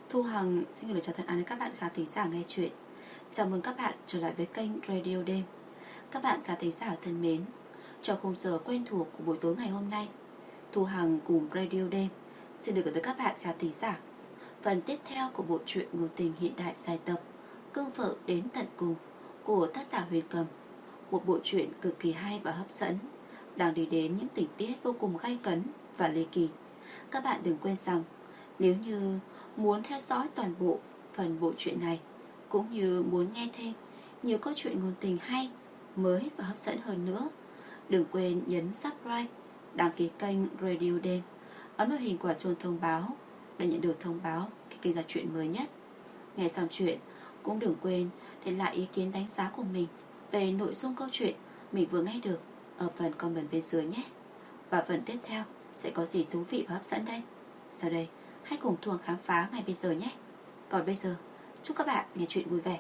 Thu Hằng xin gửi lời chào thân ái đến các bạn khán thính giả nghe chuyện. Chào mừng các bạn trở lại với kênh Radio Đêm. Các bạn khán thính giả thân mến, trong khung giờ quen thuộc của buổi tối ngày hôm nay, Thu Hằng cùng Radio Đêm xin được gửi tới các bạn khán thính giả phần tiếp theo của bộ truyện ngôn tình hiện đại dài tập Cương vợ đến tận cùng của tác giả Huyền Cầm. Một bộ truyện cực kỳ hay và hấp dẫn, đang đi đến những tình tiết vô cùng gay cấn và ly kỳ. Các bạn đừng quên rằng nếu như muốn theo dõi toàn bộ phần bộ truyện này, cũng như muốn nghe thêm nhiều câu chuyện ngôn tình hay, mới và hấp dẫn hơn nữa, đừng quên nhấn subscribe, đăng ký kênh Radio Đêm, ấn vào hình quả chuông thông báo để nhận được thông báo khi kênh ra chuyện mới nhất. Nghe xong chuyện cũng đừng quên để lại ý kiến đánh giá của mình về nội dung câu chuyện mình vừa nghe được ở phần comment bên dưới nhé. Và phần tiếp theo sẽ có gì thú vị và hấp dẫn đây? Sau đây hãy cùng Thu Hằng khám phá ngay bây giờ nhé. Còn bây giờ chúc các bạn nghe chuyện vui vẻ.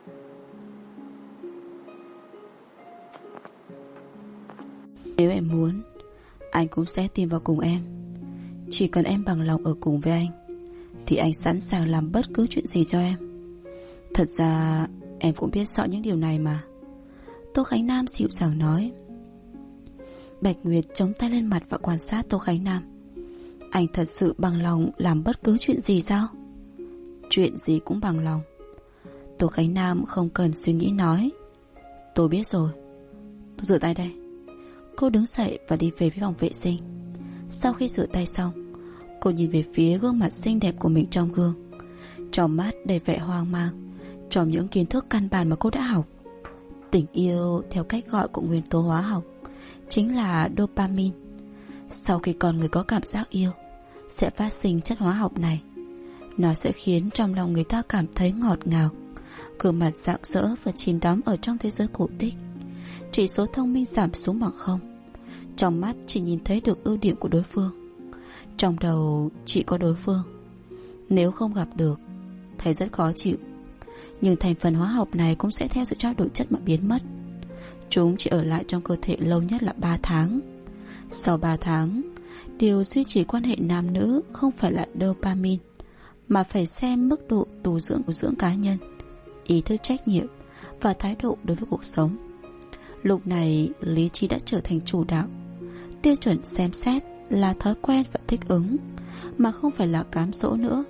Nếu em muốn, anh cũng sẽ tìm vào cùng em. Chỉ cần em bằng lòng ở cùng với anh thì anh sẵn sàng làm bất cứ chuyện gì cho em. Thật ra em cũng biết rõ những điều này mà. Tô Khánh Nam dịu dàng nói. Bạch Nguyệt chống tay lên mặt và quan sát Tô Khánh Nam. Anh thật sự bằng lòng làm bất cứ chuyện gì sao? Chuyện gì cũng bằng lòng. Tô Khánh Nam không cần suy nghĩ nói. Tôi biết rồi. Tôi rửa tay đây. Cô đứng dậy và đi về phía phòng vệ sinh. Sau khi rửa tay xong, cô nhìn về phía gương mặt xinh đẹp của mình trong gương. Trong mắt đầy vẻ hoang mang trong những kiến thức căn bản mà cô đã học. Tình yêu theo cách gọi của nguyên tố hóa học chính là dopamine. Sau khi con người có cảm giác yêu, sẽ phát sinh chất hóa học này. Nó sẽ khiến trong lòng người ta cảm thấy ngọt ngào, gương mặt rạng rỡ và chìm đắm ở trong thế giới cổ tích. Chỉ số thông minh giảm xuống bằng 0. Trong mắt chỉ nhìn thấy được ưu điểm của đối phương, trong đầu chỉ có đối phương. Nếu không gặp được, thấy rất khó chịu. Nhưng thành phần hóa học này cũng sẽ theo sự trao đổi chất mà biến mất. Chúng chỉ ở lại trong cơ thể lâu nhất là 3 tháng. Sau 3 tháng, điều duy trì quan hệ nam nữ không phải là dopamine, mà phải xem mức độ tu dưỡng cá nhân, ý thức trách nhiệm và thái độ đối với cuộc sống. Lúc này lý trí đã trở thành chủ đạo. Tiêu chuẩn xem xét là thói quen và thích ứng, mà không phải là cám dỗ nữa.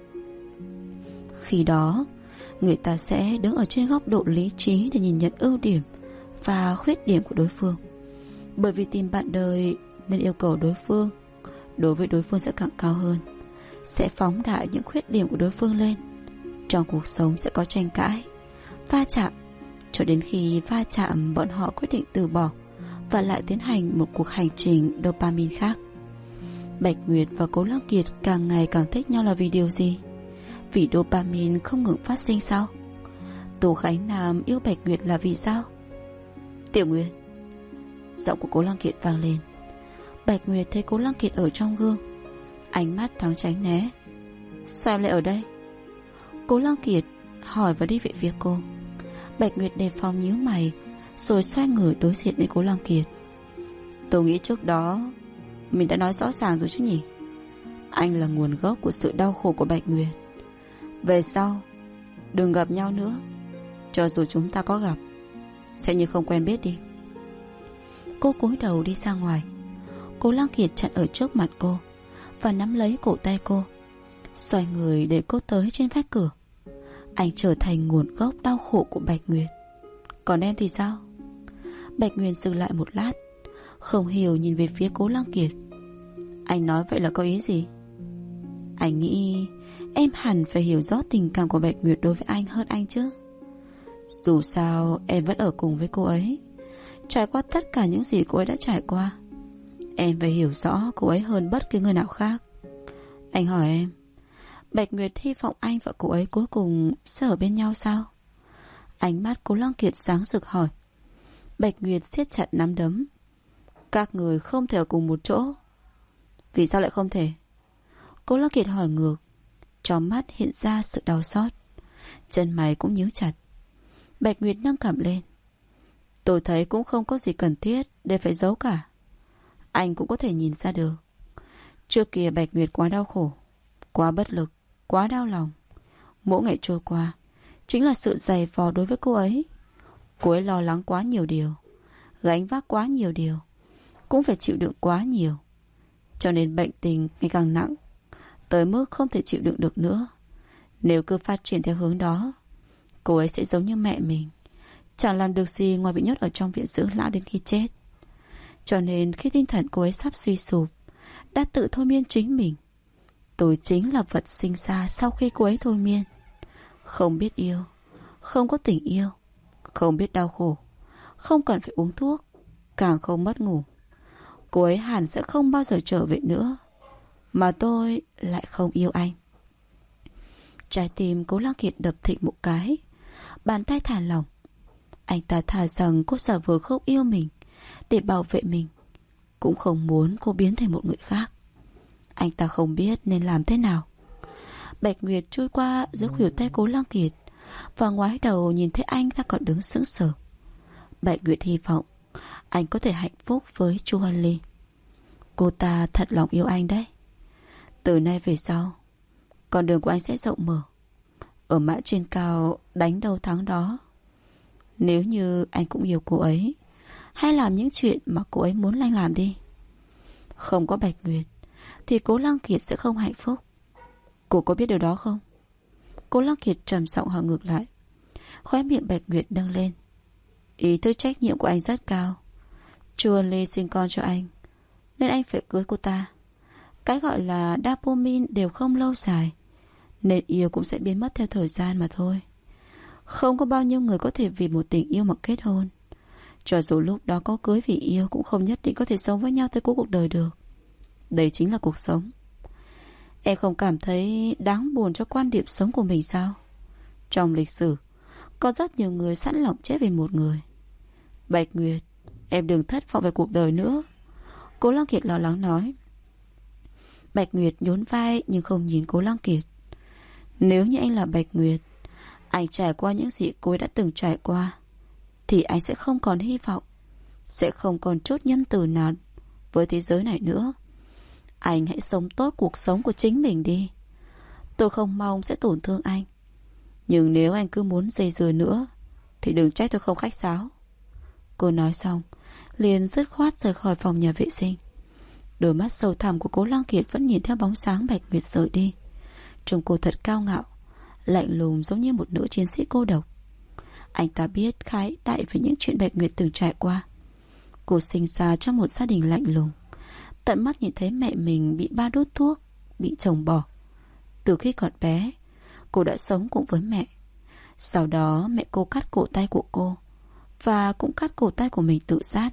Khi đó, người ta sẽ đứng ở trên góc độ lý trí để nhìn nhận ưu điểm và khuyết điểm của đối phương. Bởi vì tìm bạn đời nên yêu cầu đối phương đối với đối phương sẽ càng cao hơn, sẽ phóng đại những khuyết điểm của đối phương lên. Trong cuộc sống sẽ có tranh cãi, va chạm, cho đến khi va chạm bọn họ quyết định từ bỏ và lại tiến hành một cuộc hành trình dopamine khác. Bạch Nguyệt và Cố Lăng Kiệt càng ngày càng thích nhau là vì điều gì? Vì dopamine không ngừng phát sinh sao? Tô Khánh Nam yêu Bạch Nguyệt là vì sao? Tiểu Nguyệt. Giọng của Cố Lăng Kiệt vang lên. Bạch Nguyệt thấy Cố Lăng Kiệt ở trong gương, ánh mắt thoáng tránh né. Sao em lại ở đây? Cố Lăng Kiệt hỏi và đi về phía cô. Bạch Nguyệt đề phòng nhíu mày, rồi xoay người đối diện với Cố Lăng Kiệt. Tôi nghĩ trước đó mình đã nói rõ ràng rồi chứ nhỉ? Anh là nguồn gốc của sự đau khổ của Bạch Nguyệt. Về sau đừng gặp nhau nữa. Cho dù chúng ta có gặp, sẽ như không quen biết đi. Cô cúi đầu đi ra ngoài. Cố Lăng Kiệt chặn ở trước mặt cô và nắm lấy cổ tay cô, xoay người để cô tới trên vách cửa. Anh trở thành nguồn gốc đau khổ của Bạch Nguyệt. Còn em thì sao? Bạch Nguyệt dừng lại một lát, không hiểu nhìn về phía Cố Lăng Kiệt. Anh nói vậy là có ý gì? Anh nghĩ em hẳn phải hiểu rõ tình cảm của Bạch Nguyệt đối với anh hơn anh chứ. Dù sao em vẫn ở cùng với cô ấy, trải qua tất cả những gì cô ấy đã trải qua. Em phải hiểu rõ cô ấy hơn bất cứ người nào khác. Anh hỏi em, Bạch Nguyệt hy vọng anh và cô ấy cuối cùng sẽ ở bên nhau sao? Ánh mắt Cố Lăng Kiệt sáng rực hỏi. Bạch Nguyệt siết chặt nắm đấm. Các người không thể ở cùng một chỗ. Vì sao lại không thể? Cố Lăng Kiệt hỏi ngược. Trong mắt hiện ra sự đau xót, chân mày cũng nhíu chặt. Bạch Nguyệt nâng cằm lên. Tôi thấy cũng không có gì cần thiết để phải giấu cả. Anh cũng có thể nhìn ra được. Trước kia Bạch Nguyệt quá đau khổ, quá bất lực, quá đau lòng. Mỗi ngày trôi qua chính là sự dày vò đối với cô ấy. Cô ấy lo lắng quá nhiều điều, gánh vác quá nhiều điều, cũng phải chịu đựng quá nhiều. Cho nên bệnh tình ngày càng nặng, tới mức không thể chịu đựng được nữa. Nếu cứ phát triển theo hướng đó, cô ấy sẽ giống như mẹ mình, chẳng làm được gì ngoài bị nhốt ở trong viện dưỡng lão đến khi chết. Cho nên khi tinh thần cô ấy sắp suy sụp, đã tự thôi miên chính mình. Tôi chính là vật sinh ra sau khi cô ấy thôi miên. Không biết yêu, không có tình yêu, không biết đau khổ, không cần phải uống thuốc, càng không mất ngủ. Cô ấy hẳn sẽ không bao giờ trở về nữa. Mà tôi lại không yêu anh. Trái tim Cố Lăng Kiệt đập thịt một cái, bàn tay thả lỏng. Anh ta thà rằng cô giả vờ không yêu mình để bảo vệ mình, cũng không muốn cô biến thành một người khác. Anh ta không biết nên làm thế nào. Bạch Nguyệt trôi qua giữa khuỷu tay Cố Lăng Kiệt và ngoái đầu nhìn thấy anh ta còn đứng sững sờ. Bạch Nguyệt hy vọng anh có thể hạnh phúc với Chu Hân Ly. Cô ta thật lòng yêu anh đấy. Từ nay về sau, con đường của anh sẽ rộng mở, ở mãi trên cao, đánh đâu thắng đó. Nếu như anh cũng yêu cô ấy, hãy làm những chuyện mà cô ấy muốn anh làm đi. Không có Bạch Nguyệt thì Cố Lăng Kiệt sẽ không hạnh phúc. Cô có biết điều đó không? Cố Lăng Kiệt trầm giọng hỏi ngược lại. Khóe miệng Bạch Nguyệt nâng lên. Ý thức trách nhiệm của anh rất cao. Chu Ân Ly sinh con cho anh, nên anh phải cưới cô ta. Cái gọi là dopamine đều không lâu dài, nên yêu cũng sẽ biến mất theo thời gian mà thôi. Không có bao nhiêu người có thể vì một tình yêu mà kết hôn. Cho dù lúc đó có cưới vì yêu, cũng không nhất định có thể sống với nhau tới cuối cuộc đời được. Đây chính là cuộc sống. Em không cảm thấy đáng buồn cho quan điểm sống của mình sao? Trong lịch sử có rất nhiều người sẵn lòng chết vì một người. Bạch Nguyệt, em đừng thất vọng về cuộc đời nữa. Cố Lăng Kiệt lo lắng nói. Bạch Nguyệt nhún vai nhưng không nhìn Cố Lăng Kiệt. Nếu như anh là Bạch Nguyệt, anh trải qua những gì cô ấy đã từng trải qua, thì anh sẽ không còn hy vọng, sẽ không còn chút nhân từ nào với thế giới này nữa. Anh hãy sống tốt cuộc sống của chính mình đi. Tôi không mong sẽ tổn thương anh, nhưng nếu anh cứ muốn dây dưa nữa thì đừng trách tôi không khách sáo. Cô nói xong liền dứt khoát rời khỏi phòng nhà vệ sinh. Đôi mắt sâu thẳm của Cố Lăng Kiệt vẫn nhìn theo bóng sáng Bạch Nguyệt rời đi. Trông cô thật cao ngạo, lạnh lùng giống như một nữ chiến sĩ cô độc. Anh ta biết khái đại về những chuyện Bạch Nguyệt từng trải qua. Cô sinh ra trong một gia đình lạnh lùng, tận mắt nhìn thấy mẹ mình bị ba đốt thuốc, bị chồng bỏ. Từ khi còn bé, cô đã sống cùng với mẹ. Sau đó mẹ cô cắt cổ tay của cô, và cũng cắt cổ tay của mình tự sát.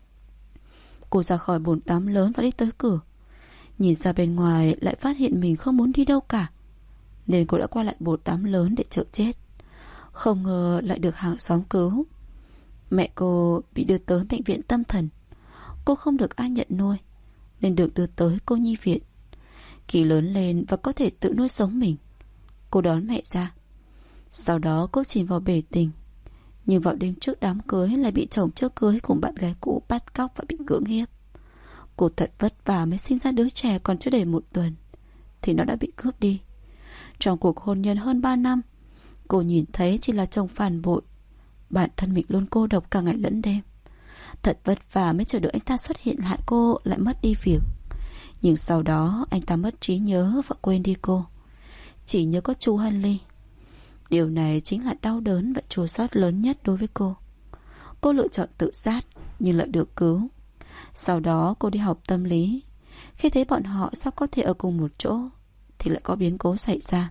Cô ra khỏi bồn tắm lớn và đi tới cửa. Nhìn ra bên ngoài lại phát hiện mình không muốn đi đâu cả, nên cô đã quay lại bồn tắm lớn để chờ chết. Không ngờ lại được hàng xóm cứu. Mẹ cô bị đưa tới bệnh viện tâm thần. Cô không được ai nhận nuôi, nên được đưa tới cô nhi viện. Khi lớn lên và có thể tự nuôi sống mình, cô đón mẹ ra. Sau đó cô chìm vào bể tình. Nhưng vào đêm trước đám cưới lại bị chồng trước cưới cùng bạn gái cũ bắt cóc và bị cưỡng hiếp. Cô thật vất vả mới sinh ra đứa trẻ còn chưa đầy 1 tuần thì nó đã bị cướp đi. Trong cuộc hôn nhân hơn 3 năm, cô nhìn thấy chỉ là chồng phản bội. Bản thân mình luôn cô độc cả ngày lẫn đêm. Thật vất vả mới chờ được anh ta xuất hiện, hại cô lại mất đi việc. Nhưng sau đó anh ta mất trí nhớ và quên đi cô, chỉ nhớ có Chu Hân Ly. Điều này chính là đau đớn và chua xót lớn nhất đối với cô. Cô lựa chọn tự sát nhưng lại được cứu. Sau đó cô đi học tâm lý. Khi thấy bọn họ sắp có thể ở cùng một chỗ thì lại có biến cố xảy ra.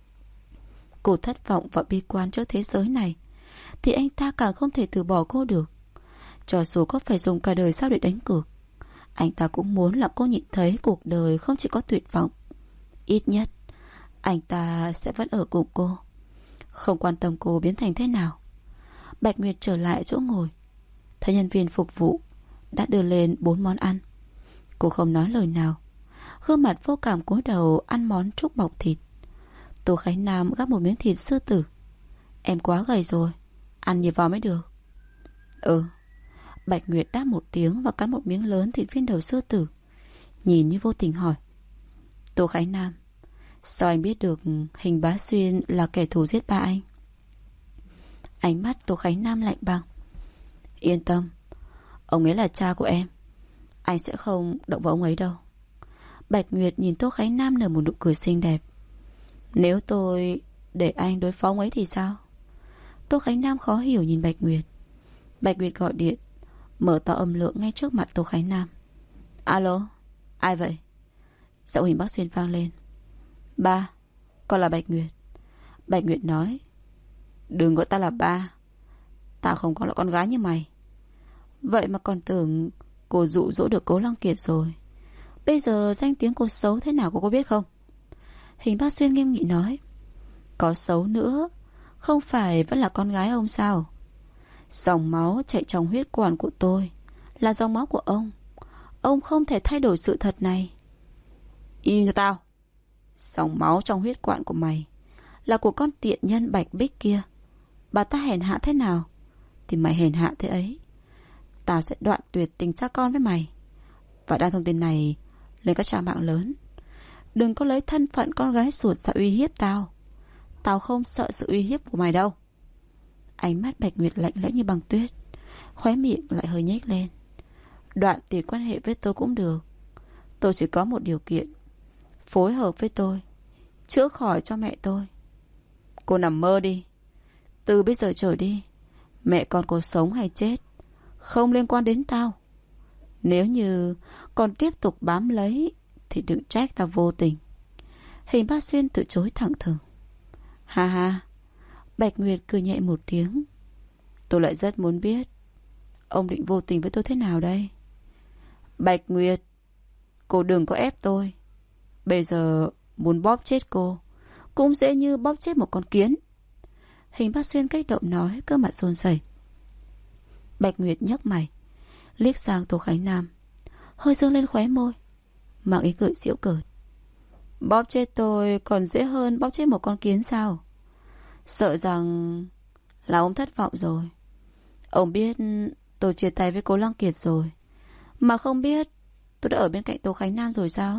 Cô thất vọng và bi quan trước thế giới này, thì anh ta càng không thể từ bỏ cô được. Cho dù có phải dùng cả đời sau để đánh cược, anh ta cũng muốn làm cô nhìn thấy cuộc đời không chỉ có tuyệt vọng. Ít nhất anh ta sẽ vẫn ở cùng cô, không quan tâm cô biến thành thế nào. Bạch Nguyệt trở lại chỗ ngồi, thấy nhân viên phục vụ đã đưa lên 4 món ăn. Cô không nói lời nào, gương mặt vô cảm cúi đầu ăn món trúc bọc thịt. Tô Khánh Nam gắp một miếng thịt sư tử. Em quá gầy rồi, ăn nhiều vào mới được. Bạch Nguyệt đáp một tiếng và cắn một miếng lớn thịt viên đầu sư tử, nhìn như vô tình hỏi. Tô Khánh Nam, Sao anh biết được Hình Bá Xuyên là kẻ thù giết ba anh? Ánh mắt Tô Khánh Nam lạnh băng. Yên tâm, ông ấy là cha của em. Anh sẽ không động vào ông ấy đâu. Bạch Nguyệt nhìn Tô Khánh Nam nở một nụ cười xinh đẹp. Nếu tôi để anh đối phó ông ấy thì sao? Tô Khánh Nam khó hiểu nhìn Bạch Nguyệt. Bạch Nguyệt gọi điện, mở to âm lượng ngay trước mặt Tô Khánh Nam. Alo, ai vậy? Giọng Hình Bác Xuyên vang lên. Ba, con là Bạch Nguyệt. Bạch Nguyệt nói, đừng gọi ta là ba. Tao không có là con gái như mày. Vậy mà còn tưởng cô dụ dỗ được Cố Long Kiệt rồi. Bây giờ danh tiếng cô xấu thế nào cô biết không? Hình Bác Xuyên nghiêm nghị nói, có xấu nữa, không phải vẫn là con gái ông sao? Dòng máu chạy trong huyết quản của tôi là dòng máu của ông. Ông không thể thay đổi sự thật này. Im cho tao. Dòng máu trong huyết quản của mày là của con tiện nhân Bạch Bích kia. Bà ta hèn hạ thế nào thì mày hèn hạ thế ấy. Tao sẽ đoạn tuyệt tình cha con với mày và đăng thông tin này lên các trang mạng lớn. Đừng có lấy thân phận con gái ruột ra uy hiếp tao. Tao không sợ sự uy hiếp của mày đâu. Ánh mắt Bạch Nguyệt lạnh lẽo như băng tuyết, khóe miệng lại hơi nhếch lên. Đoạn tuyệt quan hệ với tôi cũng được. Tôi chỉ có một điều kiện: phối hợp với tôi, chữa khỏi cho mẹ tôi. Cô nằm mơ đi. Từ bây giờ trở đi, mẹ con cô sống hay chết không liên quan đến tao. Nếu như còn tiếp tục bám lấy thì đừng trách tao vô tình. Hình Bác Xuyên từ chối thẳng thừng. Ha ha. Bạch Nguyệt cười nhẹ một tiếng. Tôi lại rất muốn biết ông định vô tình với tôi thế nào đây. Bạch Nguyệt, cô đừng có ép tôi. Bây giờ muốn bóp chết cô cũng dễ như bóp chết một con kiến. Hình Bác Xuyên kích động nói, cơ mặt run rẩy. Bạch Nguyệt nhấc mày, liếc sang Tô Khánh Nam, hơi dương lên khóe môi, mang ý cười giễu cợt. Bóp chết tôi còn dễ hơn bóp chết một con kiến sao? Sợ rằng là ông thất vọng rồi. Ông biết tôi chia tay với Cố Long Kiệt rồi, mà không biết tôi đã ở bên cạnh Tô Khánh Nam rồi sao?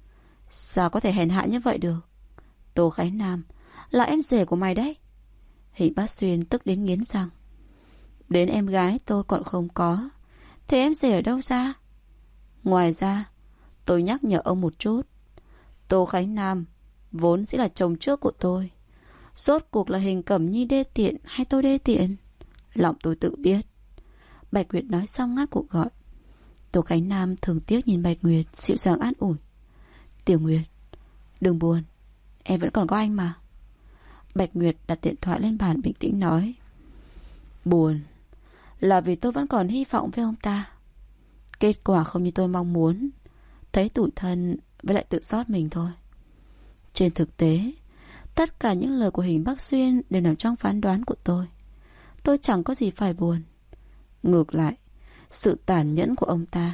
Sao có thể hèn hạ như vậy được? Tô Khánh Nam là em rể của mày đấy. Hình Bác Xuyên tức đến nghiến răng. Đến em gái tôi còn không có, thế em rể ở đâu ra? Ngoài ra, tôi nhắc nhở ông một chút. Tô Khánh Nam vốn dĩ là chồng trước của tôi. Rốt cuộc là Hình Cẩm Nhi đê tiện hay tôi đê tiện, lòng tôi tự biết. Bạch Nguyệt nói xong ngắt cuộc gọi. Tô Khánh Nam thường tiếc nhìn Bạch Nguyệt, dịu dàng an ủi. Tiểu Nguyệt, đừng buồn, em vẫn còn có anh mà. Bạch Nguyệt đặt điện thoại lên bàn bình tĩnh nói, buồn là vì tôi vẫn còn hy vọng với ông ta. Kết quả không như tôi mong muốn, thấy tủi thân với lại tự xót mình thôi. Trên thực tế, tất cả những lời của Hình Bác Xuyên đều nằm trong phán đoán của tôi. Tôi chẳng có gì phải buồn. Ngược lại, sự tàn nhẫn của ông ta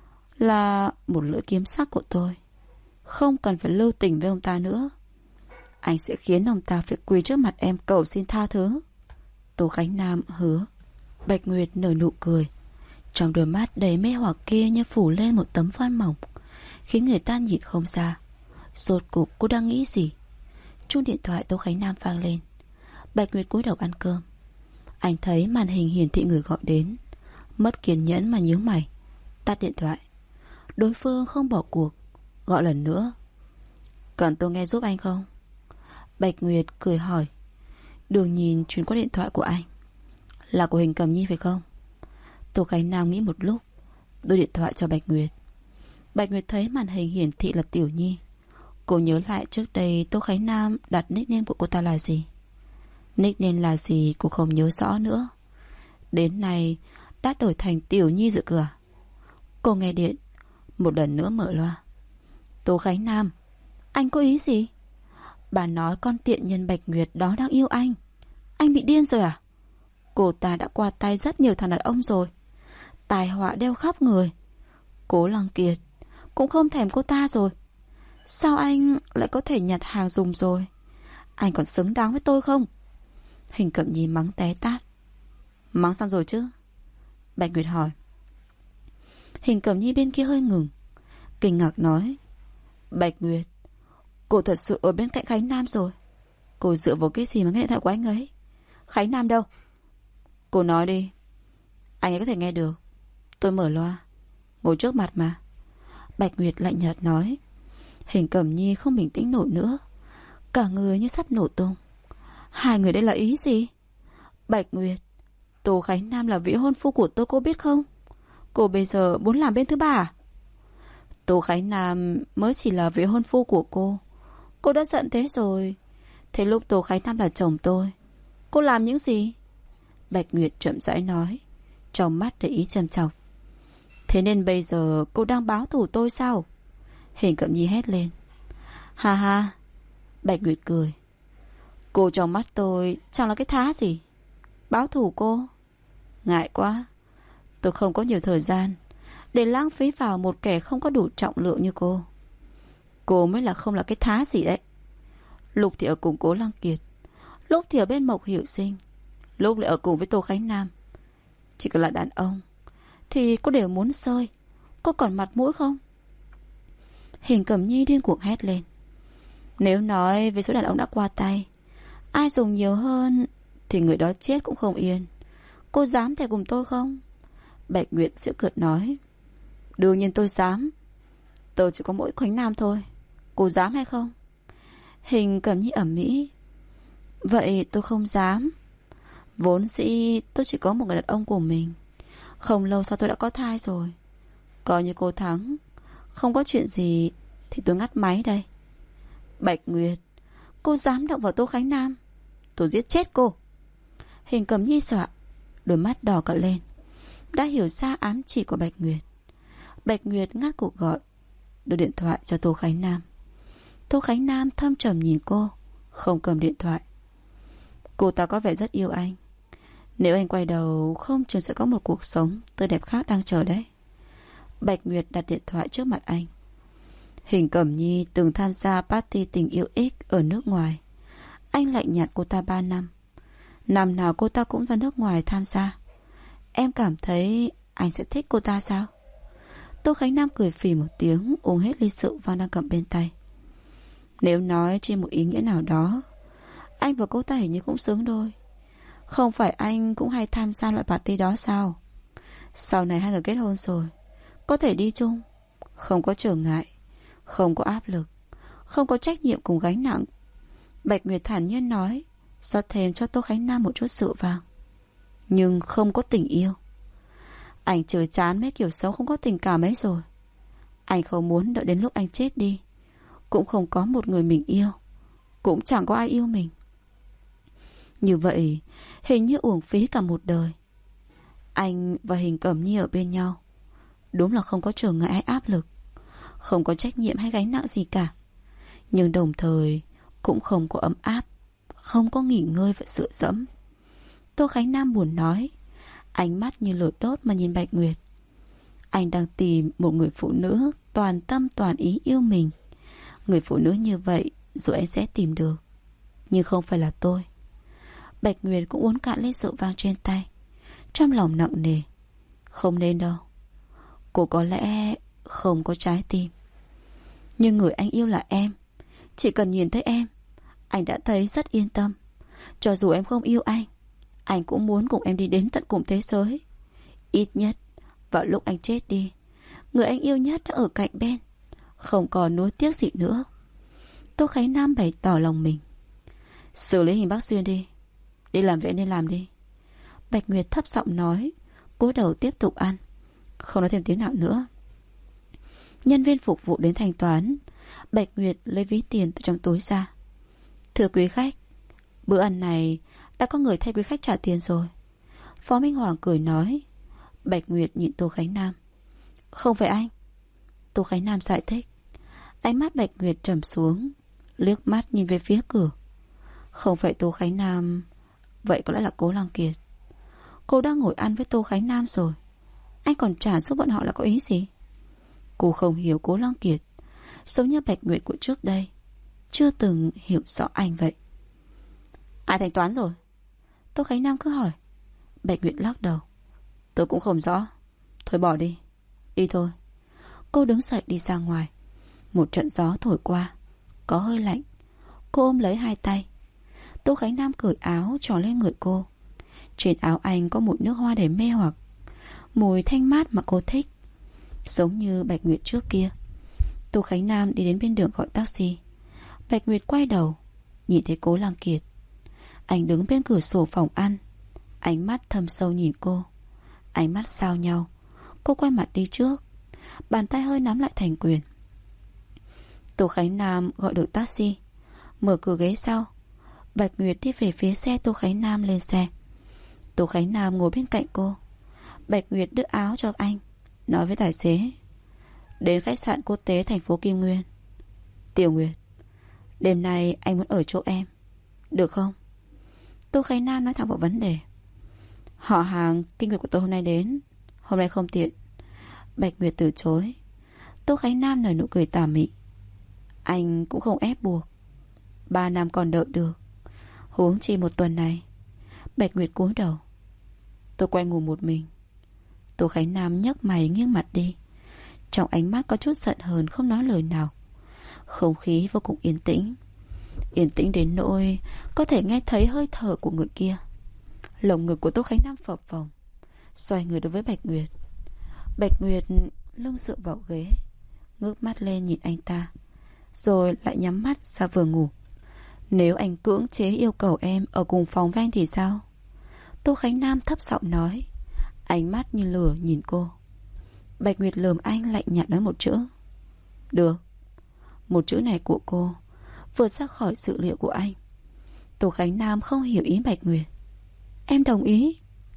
là một lưỡi kiếm sắc của tôi. Không cần phải lưu tình với ông ta nữa. Anh sẽ khiến ông ta phải quỳ trước mặt em cầu xin tha thứ. Tô Khánh Nam hứa. Bạch Nguyệt nở nụ cười, trong đôi mắt đầy mê hoặc kia như phủ lên một tấm voan mỏng, khiến người ta nhìn không ra rốt cuộc cô đang nghĩ gì. Chuông điện thoại Tô Khánh Nam vang lên. Bạch Nguyệt cúi đầu ăn cơm. Anh thấy màn hình hiển thị người gọi đến, mất kiên nhẫn mà nhíu mày, tắt điện thoại. Đối phương không bỏ cuộc, gọi lần nữa. Cần tôi nghe giúp anh không? Bạch Nguyệt cười hỏi. Đường nhìn chuyển qua điện thoại của anh. Là của Hình Cẩm Nhi phải không? Tô Khánh Nam nghĩ một lúc, đưa điện thoại cho Bạch Nguyệt. Bạch Nguyệt thấy màn hình hiển thị là Tiểu Nhi. Cô nhớ lại trước đây Tô Khánh Nam đặt nickname của cô ta là gì. Nickname là gì cô không nhớ rõ nữa. Đến nay đã đổi thành Tiểu Nhi rồi cửa. Cô nghe điện, một lần nữa mở loa. Tô Khánh Nam, anh có ý gì? Bà nói con tiện nhân Bạch Nguyệt đó đang yêu anh. Anh bị điên rồi à? Cô ta đã qua tay rất nhiều thằng đàn ông rồi, tai họa đeo khắp người. Cố Long Kiệt cũng không thèm cô ta rồi. Sao anh lại có thể nhặt hàng dùng rồi? Anh còn xứng đáng với tôi không? Hình Cẩm Nhi mắng té tát. Mắng xong rồi chứ? Bạch Nguyệt hỏi. Hình Cẩm Nhi bên kia hơi ngừng, kinh ngạc nói, Bạch Nguyệt, Cô thật sự ở bên cạnh Khánh Nam rồi. Cô dựa vào cái gì mà nghe điện thoại của anh ấy? Khánh Nam đâu? Cô nói đi. Anh ấy có thể nghe được. Tôi mở loa. Ngồi trước mặt mà. Bạch Nguyệt lạnh nhạt nói. Hình Cẩm Nhi không bình tĩnh nổi nữa. Cả người như sắp nổ tung. Hai người đây là ý gì? Bạch Nguyệt, Tô Khánh Nam là vị hôn phu của tôi, cô biết không? Cô bây giờ muốn làm bên thứ ba à? Tô Khánh Nam mới chỉ là vị hôn phu của cô. Cô đã giận thế rồi. Thế lúc Tô Khánh Nam là chồng tôi, cô làm những gì? Bạch Nguyệt chậm rãi nói, trong mắt để ý trầm trọng. Thế nên bây giờ cô đang báo thù tôi sao? Hình Cẩm Nhi hét lên. Ha ha. Bạch Nguyệt cười. Cô trong mắt tôi chẳng là cái thá gì. Báo thù cô? Ngại quá. Tôi không có nhiều thời gian để lãng phí vào một kẻ không có đủ trọng lượng như cô. Cô mới là không là cái thá gì đấy. Lúc thì ở cùng Cố Lăng Kiệt, lúc thì ở bên Mộc Hiểu Sinh, lúc lại ở cùng với Tô Khánh Nam. Chỉ cần là đàn ông thì cô đều muốn sơi. Cô còn mặt mũi không? Hình Cẩm Nhi điên cuồng hét lên. Nếu nói về số đàn ông đã qua tay, ai dùng nhiều hơn thì người đó chết cũng không yên. Cô dám thề cùng tôi không? Bạch Nguyệt giễu cợt nói. Đương nhiên tôi dám. Tôi chỉ có mỗi Khánh Nam thôi. Cô dám hay không? Hình Cẩm Nhi ẩm mỹ. Vậy tôi không dám. Vốn dĩ tôi chỉ có một người đàn ông của mình. Không lâu sau tôi đã có thai rồi. Coi như cô thắng. Không có chuyện gì thì tôi ngắt máy đây. Bạch Nguyệt, cô dám động vào Tô Khánh Nam, tôi giết chết cô. Hình Cẩm Nhi dọa, đôi mắt đỏ cả lên. Đã hiểu ra ám chỉ của Bạch Nguyệt. Bạch Nguyệt ngắt cuộc gọi, đưa điện thoại cho Tô Khánh Nam. Tô Khánh Nam thâm trầm nhìn cô, không cầm điện thoại. Cô ta có vẻ rất yêu anh. Nếu anh quay đầu, không chừng sẽ có một cuộc sống tươi đẹp khác đang chờ đấy. Bạch Nguyệt đặt điện thoại trước mặt anh. Hình Cẩm Nhi từng tham gia party tình yêu X ở nước ngoài. Anh lạnh nhạt cô ta 3 năm. Năm nào cô ta cũng ra nước ngoài tham gia. Em cảm thấy anh sẽ thích cô ta sao? Tô Khánh Nam cười phì một tiếng, uống hết ly rượu vang đang cầm bên tay. Nếu nói trên một ý nghĩa nào đó, anh và cô ta hình như cũng xứng đôi. Không phải anh cũng hay tham gia loại party đó sao? Sau này hai người kết hôn rồi, có thể đi chung, không có trở ngại, không có áp lực, không có trách nhiệm cùng gánh nặng. Bạch Nguyệt thản nhiên nói, rót thêm cho Tô Khánh Nam một chút rượu vang. Nhưng không có tình yêu. Anh chờ chán mấy kiểu sống không có tình cảm ấy rồi. Anh không muốn đợi đến lúc anh chết đi, cũng không có một người mình yêu, cũng chẳng có ai yêu mình. Như vậy hình như uổng phí cả một đời. Anh và Hình Cẩm Nhi ở bên nhau, đúng là không có trở ngại hay áp lực, không có trách nhiệm hay gánh nặng gì cả. Nhưng đồng thời cũng không có ấm áp, không có nghỉ ngơi và dựa dẫm. Tô Khánh Nam buồn nói, ánh mắt như lửa đốt mà nhìn Bạch Nguyệt. Anh đang tìm một người phụ nữ toàn tâm toàn ý yêu mình. Người phụ nữ như vậy rồi anh sẽ tìm được, nhưng không phải là tôi. Bạch Nguyệt cũng uống cạn ly rượu vang trên tay, trong lòng nặng nề. Không nên đâu. Cô có lẽ không có trái tim, nhưng người anh yêu là em. Chỉ cần nhìn thấy em, anh đã thấy rất yên tâm. Cho dù em không yêu anh cũng muốn cùng em đi đến tận cùng thế giới. Ít nhất vào lúc anh chết đi, người anh yêu nhất đã ở cạnh bên, không còn nuối tiếc gì nữa. Tô Khánh Nam bày tỏ lòng mình. Xử lý hình bác Xuyên đi. Đi làm việc nên làm đi. Bạch Nguyệt thấp giọng nói, cúi đầu tiếp tục ăn, không nói thêm tiếng nào nữa. Nhân viên phục vụ đến thanh toán. Bạch Nguyệt lấy ví tiền từ trong túi ra. Thưa quý khách, bữa ăn này đã có người thay quý khách trả tiền rồi. Phó Minh Hoàng cười nói. Bạch Nguyệt nhìn Tô Khánh Nam. Không phải anh. Tô Khánh Nam giải thích. Ánh mắt Bạch Nguyệt trầm xuống, liếc mắt nhìn về phía cửa. Không phải Tô Khánh Nam, vậy có lẽ là Cố Lăng Kiệt. Cô đang ngồi ăn với Tô Khánh Nam rồi, anh còn trả giúp bọn họ là có ý gì? Cô không hiểu Cố Lăng Kiệt, giống như Bạch Nguyệt của trước đây chưa từng hiểu rõ anh vậy. Ai thanh toán rồi? Tô Khánh Nam cứ hỏi. Bạch Nguyệt lắc đầu. Tôi cũng không rõ. Thôi bỏ đi. Đi thôi. Cô đứng dậy đi ra ngoài. Một trận gió thổi qua, có hơi lạnh. Cô ôm lấy hai tay. Tô Khánh Nam cởi áo trò lên người cô. Trên áo anh có mùi nước hoa để mê hoặc, mùi thanh mát mà cô thích, giống như Bạch Nguyệt trước kia. Tô Khánh Nam đi đến bên đường gọi taxi. Bạch Nguyệt quay đầu, nhìn thấy Cố Lăng Kiệt. Anh đứng bên cửa sổ phòng ăn, ánh mắt thâm sâu nhìn cô. Ánh mắt giao nhau. Cô quay mặt đi trước, bàn tay hơi nắm lại thành quyền. Tô Khánh Nam gọi được taxi, mở cửa ghế sau. Bạch Nguyệt đi về phía xe Tô Khánh Nam lên xe. Tô Khánh Nam ngồi bên cạnh cô. Bạch Nguyệt đưa áo cho anh, nói với tài xế: đến khách sạn quốc tế thành phố Kim Nguyên. Tiểu Nguyệt, đêm nay anh muốn ở chỗ em, được không? Tô Khánh Nam nói thẳng vào vấn đề. Họ hàng Kinh Nguyệt của tôi hôm nay đến, hôm nay không tiện. Bạch Nguyệt từ chối. Tô Khánh Nam nở nụ cười tà mị. Anh cũng không ép buộc, 3 năm còn đợi được, huống chi một tuần này. Bạch Nguyệt cúi đầu. Tôi quen ngủ một mình. Tô Khánh Nam nhấc mày nghiêng mặt đi, trong ánh mắt có chút giận hờn, không nói lời nào. Không khí vô cùng yên tĩnh, yên tĩnh đến nỗi có thể nghe thấy hơi thở của người kia. Lồng ngực của Tô Khánh Nam phập phồng, xoay người đối với Bạch Nguyệt. Bạch Nguyệt lưng dựa vào ghế, ngước mắt lên nhìn anh ta, rồi lại nhắm mắt ra vừa ngủ. Nếu anh cưỡng chế yêu cầu em ở cùng phòng với anh thì sao? Tô Khánh Nam thấp giọng nói, ánh mắt như lửa nhìn cô. Bạch Nguyệt lườm anh lạnh nhạt nói một chữ: được. Một chữ này của cô vượt ra khỏi dự liệu của anh. Tô Khánh Nam không hiểu ý Bạch Nguyệt. Em đồng ý.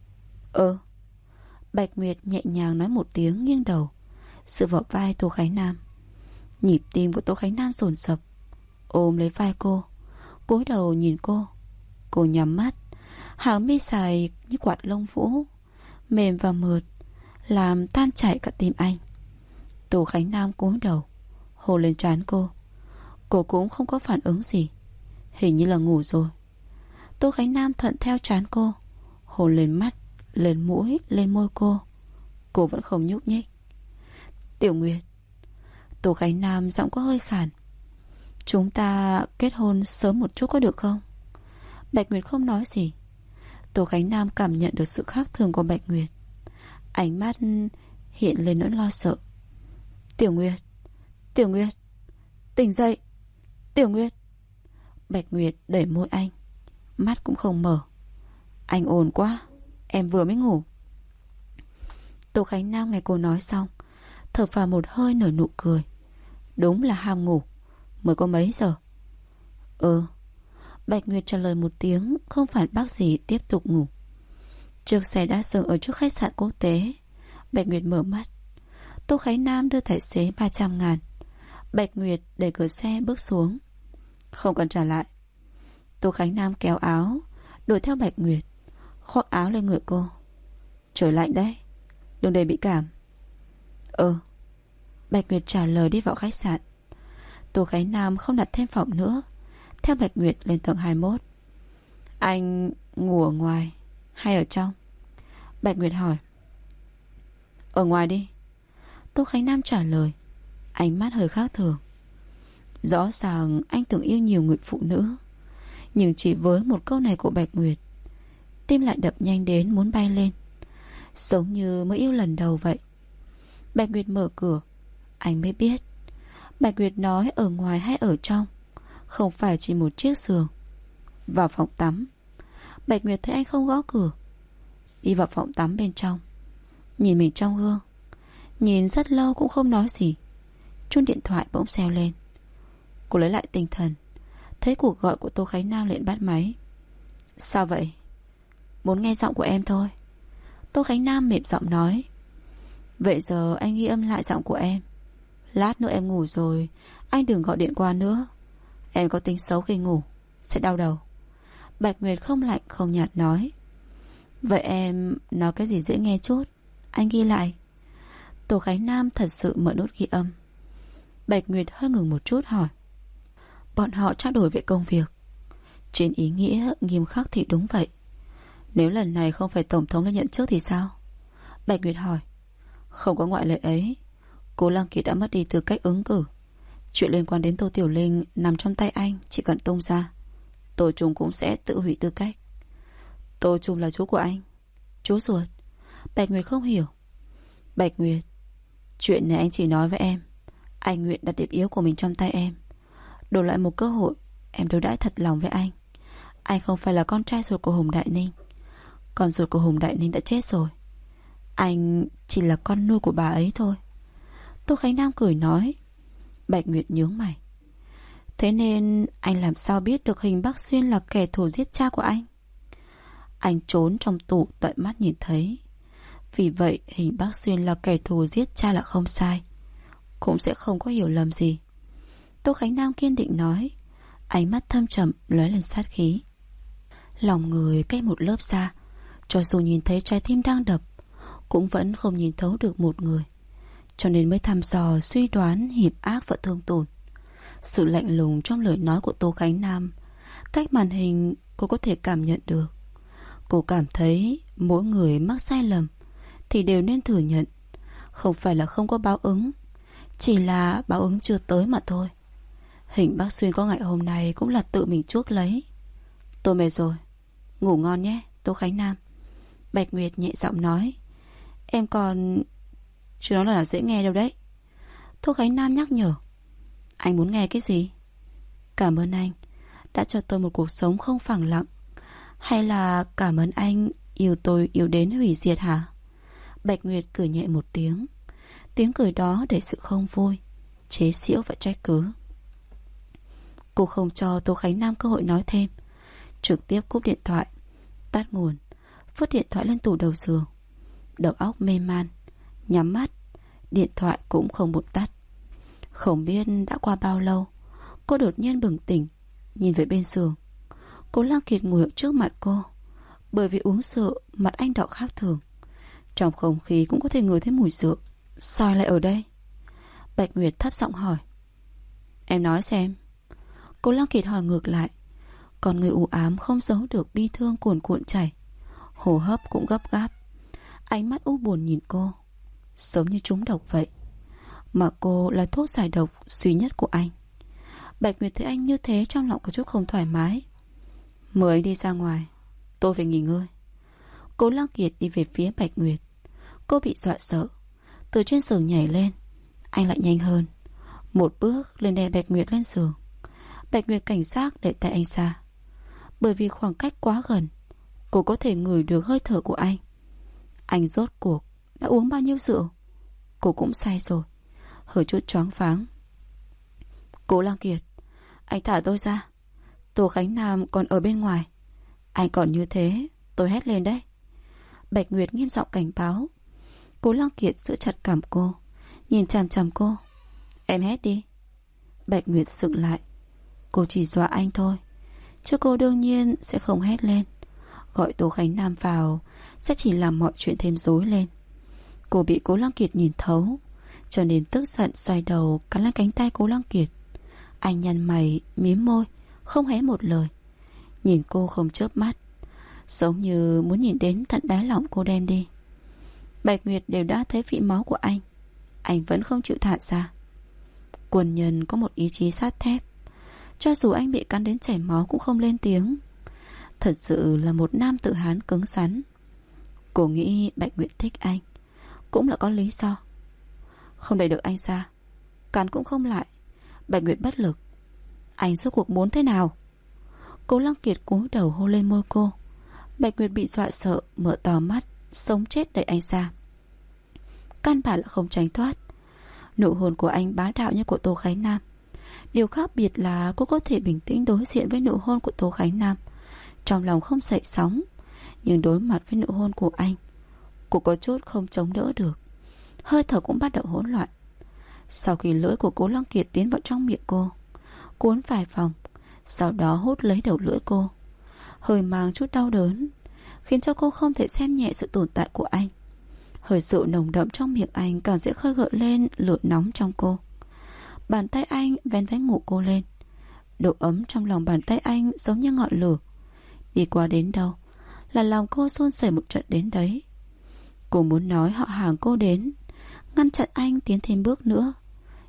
Bạch Nguyệt nhẹ nhàng nói một tiếng, nghiêng đầu dựa vào vai Tô Khánh Nam. Nhịp tim của Tô Khánh Nam dồn dập, ôm lấy vai cô, cúi đầu nhìn cô. Cô nhắm mắt, hàng mi dài như quạt lông vũ, mềm và mượt, làm tan chảy cả tim anh. Tô Khánh Nam cúi đầu hôn lên trán cô. Cô cũng không có phản ứng gì, hình như là ngủ rồi. Tô Khánh Nam thuận theo trán cô, hôn lên mắt, lên mũi, lên môi cô. Cô vẫn không nhúc nhích. Tiểu Nguyệt. Tô Khánh Nam giọng có hơi khàn. Chúng ta kết hôn sớm một chút có được không? Bạch Nguyệt không nói gì. Tô Khánh Nam cảm nhận được sự khác thường của Bạch Nguyệt. Ánh mắt hiện lên nỗi lo sợ. Tiểu Nguyệt, Tiểu Nguyệt, tỉnh dậy. Tiểu Nguyệt. Bạch Nguyệt đẩy môi anh, mắt cũng không mở. Anh ồn quá, em vừa mới ngủ. Tô Khánh Nam nghe cô nói xong, thở phào một hơi, nở nụ cười. Đúng là ham ngủ. Mới có mấy giờ? Bạch Nguyệt trả lời một tiếng, không phản bác gì, tiếp tục ngủ. Chiếc xe đã dừng ở trước khách sạn quốc tế. Bạch Nguyệt mở mắt. Tô Khánh Nam đưa tài xế 300.000. Bạch Nguyệt đẩy cửa xe bước xuống. Không cần trả lại. Tô Khánh Nam kéo áo, đuổi theo Bạch Nguyệt, khoác áo lên người cô. Trời lạnh đấy, đừng để bị cảm. Bạch Nguyệt trả lời, đi vào khách sạn. Tô Khánh Nam không đặt thêm phòng nữa, theo Bạch Nguyệt lên tầng 21. Anh ngủ ở ngoài hay ở trong? Bạch Nguyệt hỏi. Ở ngoài đi. Tô Khánh Nam trả lời, ánh mắt hơi khác thường. Rõ ràng anh từng yêu nhiều người phụ nữ, nhưng chỉ với một câu này của Bạch Nguyệt, tim lại đập nhanh đến muốn bay lên, giống như mới yêu lần đầu vậy. Bạch Nguyệt mở cửa, anh mới biết Bạch Nguyệt nói ở ngoài hay ở trong, không phải chỉ một chiếc giường. Vào phòng tắm. Bạch Nguyệt thấy anh không gõ cửa, đi vào phòng tắm bên trong, nhìn mình trong gương, nhìn rất lâu cũng không nói gì. Chuông điện thoại bỗng reo lên. Cô lấy lại tinh thần, thấy cuộc gọi của Tô Khánh Nam, liền bắt máy. Sao vậy? Muốn nghe giọng của em thôi. Tô Khánh Nam mềm giọng nói. Vậy giờ anh ghi âm lại giọng của em. Lát nữa em ngủ rồi, anh đừng gọi điện qua nữa. Em có tính xấu khi ngủ, sẽ đau đầu. Bạch Nguyệt không lạnh không nhạt nói. Vậy em nói cái gì dễ nghe chút, anh ghi lại. Tô Khánh Nam thật sự mở nút ghi âm. Bạch Nguyệt hơi ngừng một chút hỏi. Bọn họ trao đổi về công việc. Trên ý nghĩa nghiêm khắc thì đúng vậy. Nếu lần này không phải Tổng thống lên nhận trước thì sao? Bạch Nguyệt hỏi. Không có ngoại lệ ấy. Cố Lăng Kiệt đã mất đi tư cách ứng cử. Chuyện liên quan đến Tô Tiểu Linh nằm trong tay anh. Chỉ cần tung ra, Tô Trung cũng sẽ tự hủy tư cách. Tô Trung là chú của anh. Chú ruột. Bạch Nguyệt không hiểu. Bạch Nguyệt, chuyện này anh chỉ nói với em. Anh nguyện đặt điểm yếu của mình trong tay em, đổi lại một cơ hội em đối đãi thật lòng với anh. Anh không phải là con trai ruột của Hùng Đại Ninh. Con ruột của Hùng Đại Ninh đã chết rồi. Anh chỉ là con nuôi của bà ấy thôi. Tô Khánh Nam cười nói. Bạch Nguyệt nhướng mày. Thế nên anh làm sao biết được Hình Bắc Xuyên là kẻ thù giết cha của anh? Anh trốn trong tủ tận mắt nhìn thấy. Vì vậy Hình Bắc Xuyên là kẻ thù giết cha là không sai, cũng sẽ không có hiểu lầm gì. Tô Khánh Nam kiên định nói, ánh mắt thâm trầm lóe lên sát khí. Lòng người cách một lớp xa, cho dù nhìn thấy trái tim đang đập, cũng vẫn không nhìn thấu được một người, cho nên mới thăm dò suy đoán hiểm ác và thương tổn. Sự lạnh lùng trong lời nói của Tô Khánh Nam, cách màn hình cô có thể cảm nhận được. Cô cảm thấy mỗi người mắc sai lầm thì đều nên thừa nhận. Không phải là không có báo ứng, chỉ là báo ứng chưa tới mà thôi. Hình Bắc Xuyên có ngày hôm nay cũng là tự mình chuốc lấy. Tôi mệt rồi, ngủ ngon nhé Tô Khánh Nam. Bạch Nguyệt nhẹ giọng nói. Em còn... Chứ nói là dễ nghe đâu đấy. Tô Khánh Nam nhắc nhở. Anh muốn nghe cái gì? Cảm ơn anh đã cho tôi một cuộc sống không phẳng lặng, hay là cảm ơn anh yêu tôi yêu đến hủy diệt hả? Bạch Nguyệt cười nhẹ một tiếng. Tiếng cười đó để sự không vui, chế giễu và trách cứ. Cô không cho Tô Khánh Nam cơ hội nói thêm, trực tiếp cúp điện thoại, tắt nguồn, vứt điện thoại lên tủ đầu giường. Đầu óc mê man, nhắm mắt, điện thoại cũng không muốn tắt. Không biết đã qua bao lâu, cô đột nhiên bừng tỉnh, nhìn về bên giường. Cố Lăng Kiệt ngồi ở trước mặt cô. Bởi vì uống rượu, mặt anh đỏ khác thường. Trong không khí cũng có thể ngửi thấy mùi rượu. Sao anh lại ở đây? Bạch Nguyệt thấp giọng hỏi. Em nói xem. Cố Lăng Kiệt hỏi ngược lại. Còn người u ám không giấu được bi thương cuồn cuộn chảy, hô hấp cũng gấp gáp. Ánh mắt u buồn nhìn cô, giống như trúng độc vậy. Mà cô là thuốc giải độc duy nhất của anh. Bạch Nguyệt thấy anh như thế trong lòng có chút không thoải mái. Mời anh đi ra ngoài, tôi phải nghỉ ngơi. Cố Lăng Kiệt đi về phía Bạch Nguyệt. Cô bị dọa sợ, từ trên giường nhảy lên. Anh lại nhanh hơn, một bước lên đè Bạch Nguyệt lên giường. Bạch Nguyệt cảnh giác để tay anh ra. Bởi vì khoảng cách quá gần, cô có thể ngửi được hơi thở của anh. Anh rốt cuộc đã uống bao nhiêu rượu? Cô cũng say rồi, hơi chút choáng váng. Cố Lăng Kiệt, anh thả tôi ra. Tô Khánh Nam còn ở bên ngoài. Anh còn như thế, tôi hét lên đấy. Bạch Nguyệt nghiêm giọng cảnh báo. Cố Lăng Kiệt giữ chặt cằm cô, nhìn chằm chằm cô. Em hét đi. Bạch Nguyệt sững lại. Cô chỉ dọa anh thôi, chứ cô đương nhiên sẽ không hét lên. Gọi Tô Khánh Nam vào sẽ chỉ làm mọi chuyện thêm rối lên. Cô bị Cố Lăng Kiệt nhìn thấu, cho nên tức giận xoay đầu cắn lên cánh tay Cố Lăng Kiệt. Anh nhăn mày mím môi, không hé một lời, nhìn cô không chớp mắt, giống như muốn nhìn đến tận đáy lòng cô đem đi. Bạch Nguyệt đều đã thấy vị máu của anh vẫn không chịu thả ra. Quân nhân có một ý chí sắt thép, cho dù anh bị cắn đến chảy máu cũng không lên tiếng. Thật sự là một nam tử Hán cứng rắn. Cô nghĩ Bạch Nguyệt thích anh cũng là có lý do. Không đẩy được anh ra, cắn cũng không lại. Bạch Nguyệt bất lực. Anh rốt cuộc muốn thế nào? Cố Lăng Kiệt cúi đầu hôn lên môi cô. Bạch Nguyệt bị dọa sợ, mở to mắt, sống chết đẩy anh ra. Căn bản là không tránh thoát. Nụ hôn của anh bá đạo như của Tô Khánh Nam. Điều khác biệt là cô có thể bình tĩnh đối diện với nụ hôn của Tô Khánh Nam, trong lòng không dậy sóng. Nhưng đối mặt với nụ hôn của anh, cô có chút không chống đỡ được. Hơi thở cũng bắt đầu hỗn loạn. Sau khi lưỡi của Cố Lăng Kiệt tiến vào trong miệng cô, cuốn vài vòng, sau đó hút lấy đầu lưỡi cô, hơi mang chút đau đớn, khiến cho cô không thể xem nhẹ sự tồn tại của anh. Hơi rượu nồng đậm trong miệng anh càng dễ khơi gợi lên lửa nóng trong cô. Bàn tay anh vén váy ngủ cô lên. Độ ấm trong lòng bàn tay anh giống như ngọn lửa, đi qua đến đâu là lòng cô xôn xẩy một trận đến đấy. Cô muốn nói họ hàng cô đến, ngăn chặn anh tiến thêm bước nữa,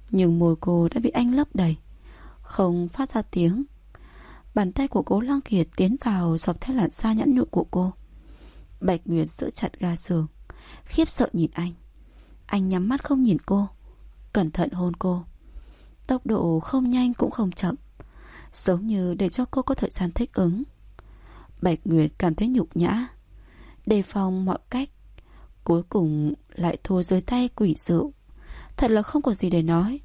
Nhưng môi cô đã bị anh lấp đầy, không phát ra tiếng. Bàn tay của Cố Lăng Kiệt tiến vào dọc theo làn da nhẵn nhụi của cô. Bạch Nguyệt giữ chặt ga giường, khiếp sợ nhìn anh. Anh nhắm mắt không nhìn cô, cẩn thận hôn cô. Tốc độ không nhanh cũng không chậm, giống như để cho cô có thời gian thích ứng. Bạch Nguyệt cảm thấy nhục nhã, đề phòng mọi cách, cuối cùng lại thua dưới tay quỷ dữ. Thật là không có gì để nói.